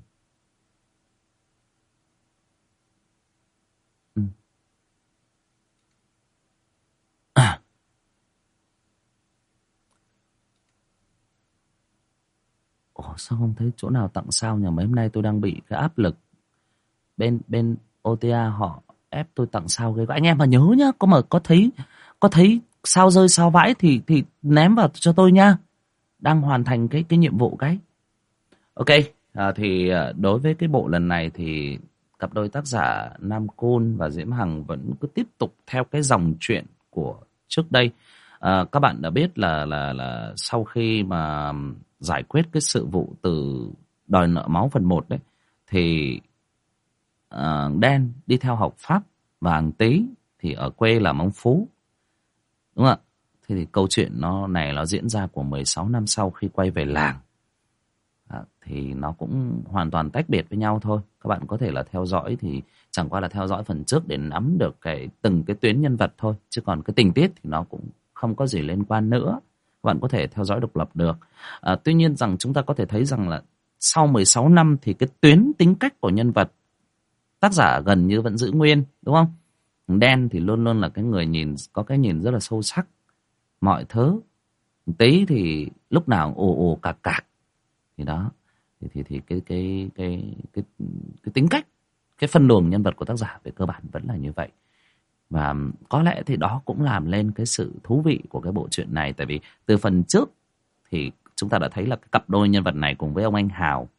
Ủa sao không thấy chỗ nào tặng sao nhỉ? Mấy hôm nay tôi đang bị cái áp lực. Bên OTA họ ép tôi tặng sao ghê. Anh em mà nhớ nhá, có thấy sao rơi sao vãi thì ném vào cho tôi nhá. Đang hoàn thành cái nhiệm vụ cái. Ok, thì đối với cái bộ lần này thì cặp đôi tác giả Nam Côn và Diễm Hằng vẫn cứ tiếp tục theo cái dòng truyện của trước đây. Các bạn đã biết là sau khi mà giải quyết cái sự vụ từ đòi nợ máu phần 1 đấy, thì Đen đi theo học Pháp và thằng Tý thì ở quê làm ông Phú, đúng không ạ? Thì câu chuyện nó diễn ra của 16 năm sau khi quay về làng. Thì nó cũng hoàn toàn tách biệt với nhau thôi. Các bạn có thể là theo dõi thì chẳng qua là theo dõi phần trước để nắm được từng cái tuyến nhân vật thôi, chứ còn cái tình tiết thì nó cũng không có gì liên quan nữa. Các bạn có thể theo dõi độc lập được. Tuy nhiên rằng chúng ta có thể thấy rằng là sau 16 năm thì cái tuyến tính cách của nhân vật tác giả gần như vẫn giữ nguyên, đúng không? Đen thì luôn luôn là cái người có cái nhìn rất là sâu sắc mọi thứ. Tí thì lúc nào ồ cạc cạc. Thì đó, thì cái tính cách, cái phân luồng nhân vật của tác giả về cơ bản vẫn là như vậy. Và có lẽ thì đó cũng làm lên cái sự thú vị của cái bộ truyện này. Tại vì từ phần trước thì chúng ta đã thấy là cái cặp đôi nhân vật này cùng với ông anh Hào,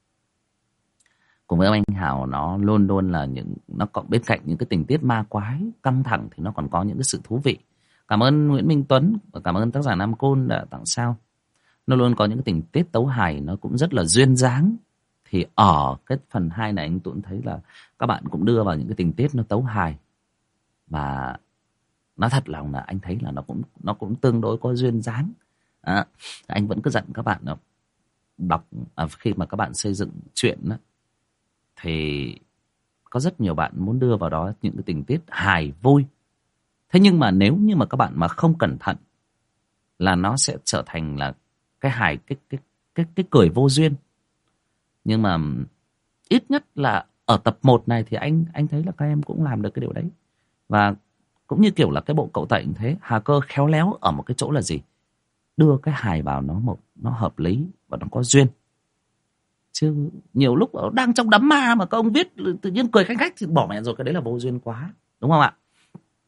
nó luôn luôn là nó còn bên cạnh những cái tình tiết ma quái căng thẳng thì nó còn có những cái sự thú vị. Cảm ơn Nguyễn Minh Tuấn và cảm ơn tác giả Nam Côn đã tặng sao. Nó luôn có những cái tình tiết tấu hài, nó cũng rất là duyên dáng. Thì ở cái phần 2 này anh Tuấn thấy là các bạn cũng đưa vào những cái tình tiết nó tấu hài, và nói thật lòng là anh thấy là nó cũng tương đối có duyên dáng. Anh vẫn cứ dặn các bạn đọc khi mà các bạn xây dựng truyện đó, thì có rất nhiều bạn muốn đưa vào đó những cái tình tiết hài vui. Thế nhưng mà nếu như mà các bạn mà không cẩn thận là nó sẽ trở thành là cái hài, cái cười vô duyên. Nhưng mà ít nhất là ở tập 1 này thì anh thấy là các em cũng làm được cái điều đấy. Và cũng như kiểu là cái bộ Cậu Tẩy cũng thế, Hà Cơ khéo léo ở một cái chỗ là gì? Đưa cái hài vào nó hợp lý và nó có duyên. Chứ nhiều lúc đang trong đám ma mà các ông viết tự nhiên cười khanh khách thì bỏ mẹ rồi, cái đấy là vô duyên quá, đúng không ạ?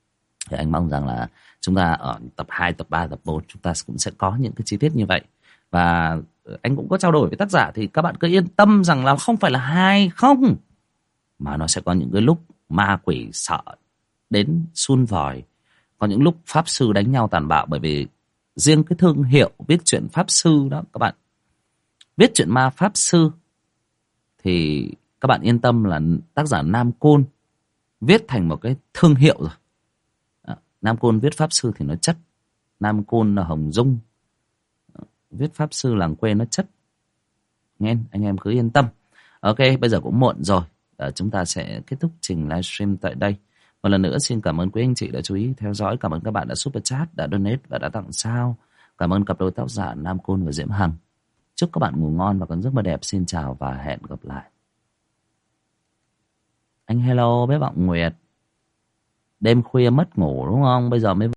Thì anh mong rằng là chúng ta ở tập 2, tập 3, tập 4 chúng ta cũng sẽ có những cái chi tiết như vậy. Và anh cũng có trao đổi với tác giả thì các bạn cứ yên tâm rằng là không phải là hài không, mà nó sẽ có những cái lúc ma quỷ sợ đến sun vòi, có những lúc pháp sư đánh nhau tàn bạo. Bởi vì riêng cái thương hiệu viết truyện pháp sư đó các bạn, viết truyện ma pháp sư, thì các bạn yên tâm là tác giả Nam Côn viết thành một cái thương hiệu rồi. Nam Côn viết pháp sư thì nó chất, Nam Côn là Hồng Dung viết pháp sư làng quê nó chất. Nghe anh em cứ yên tâm. Ok, bây giờ cũng muộn rồi, chúng ta sẽ kết thúc trình livestream tại đây. Một lần nữa xin cảm ơn quý anh chị đã chú ý theo dõi. Cảm ơn các bạn đã super chat, đã donate và đã tặng sao. Cảm ơn cặp đôi tác giả Nam Côn và Diễm Hằng. Chúc các bạn ngủ ngon và còn giấc mơ đẹp. Xin chào và hẹn gặp lại. Anh hello bé Vọng Nguyệt. Đêm khuya mất ngủ đúng không? Bây giờ mới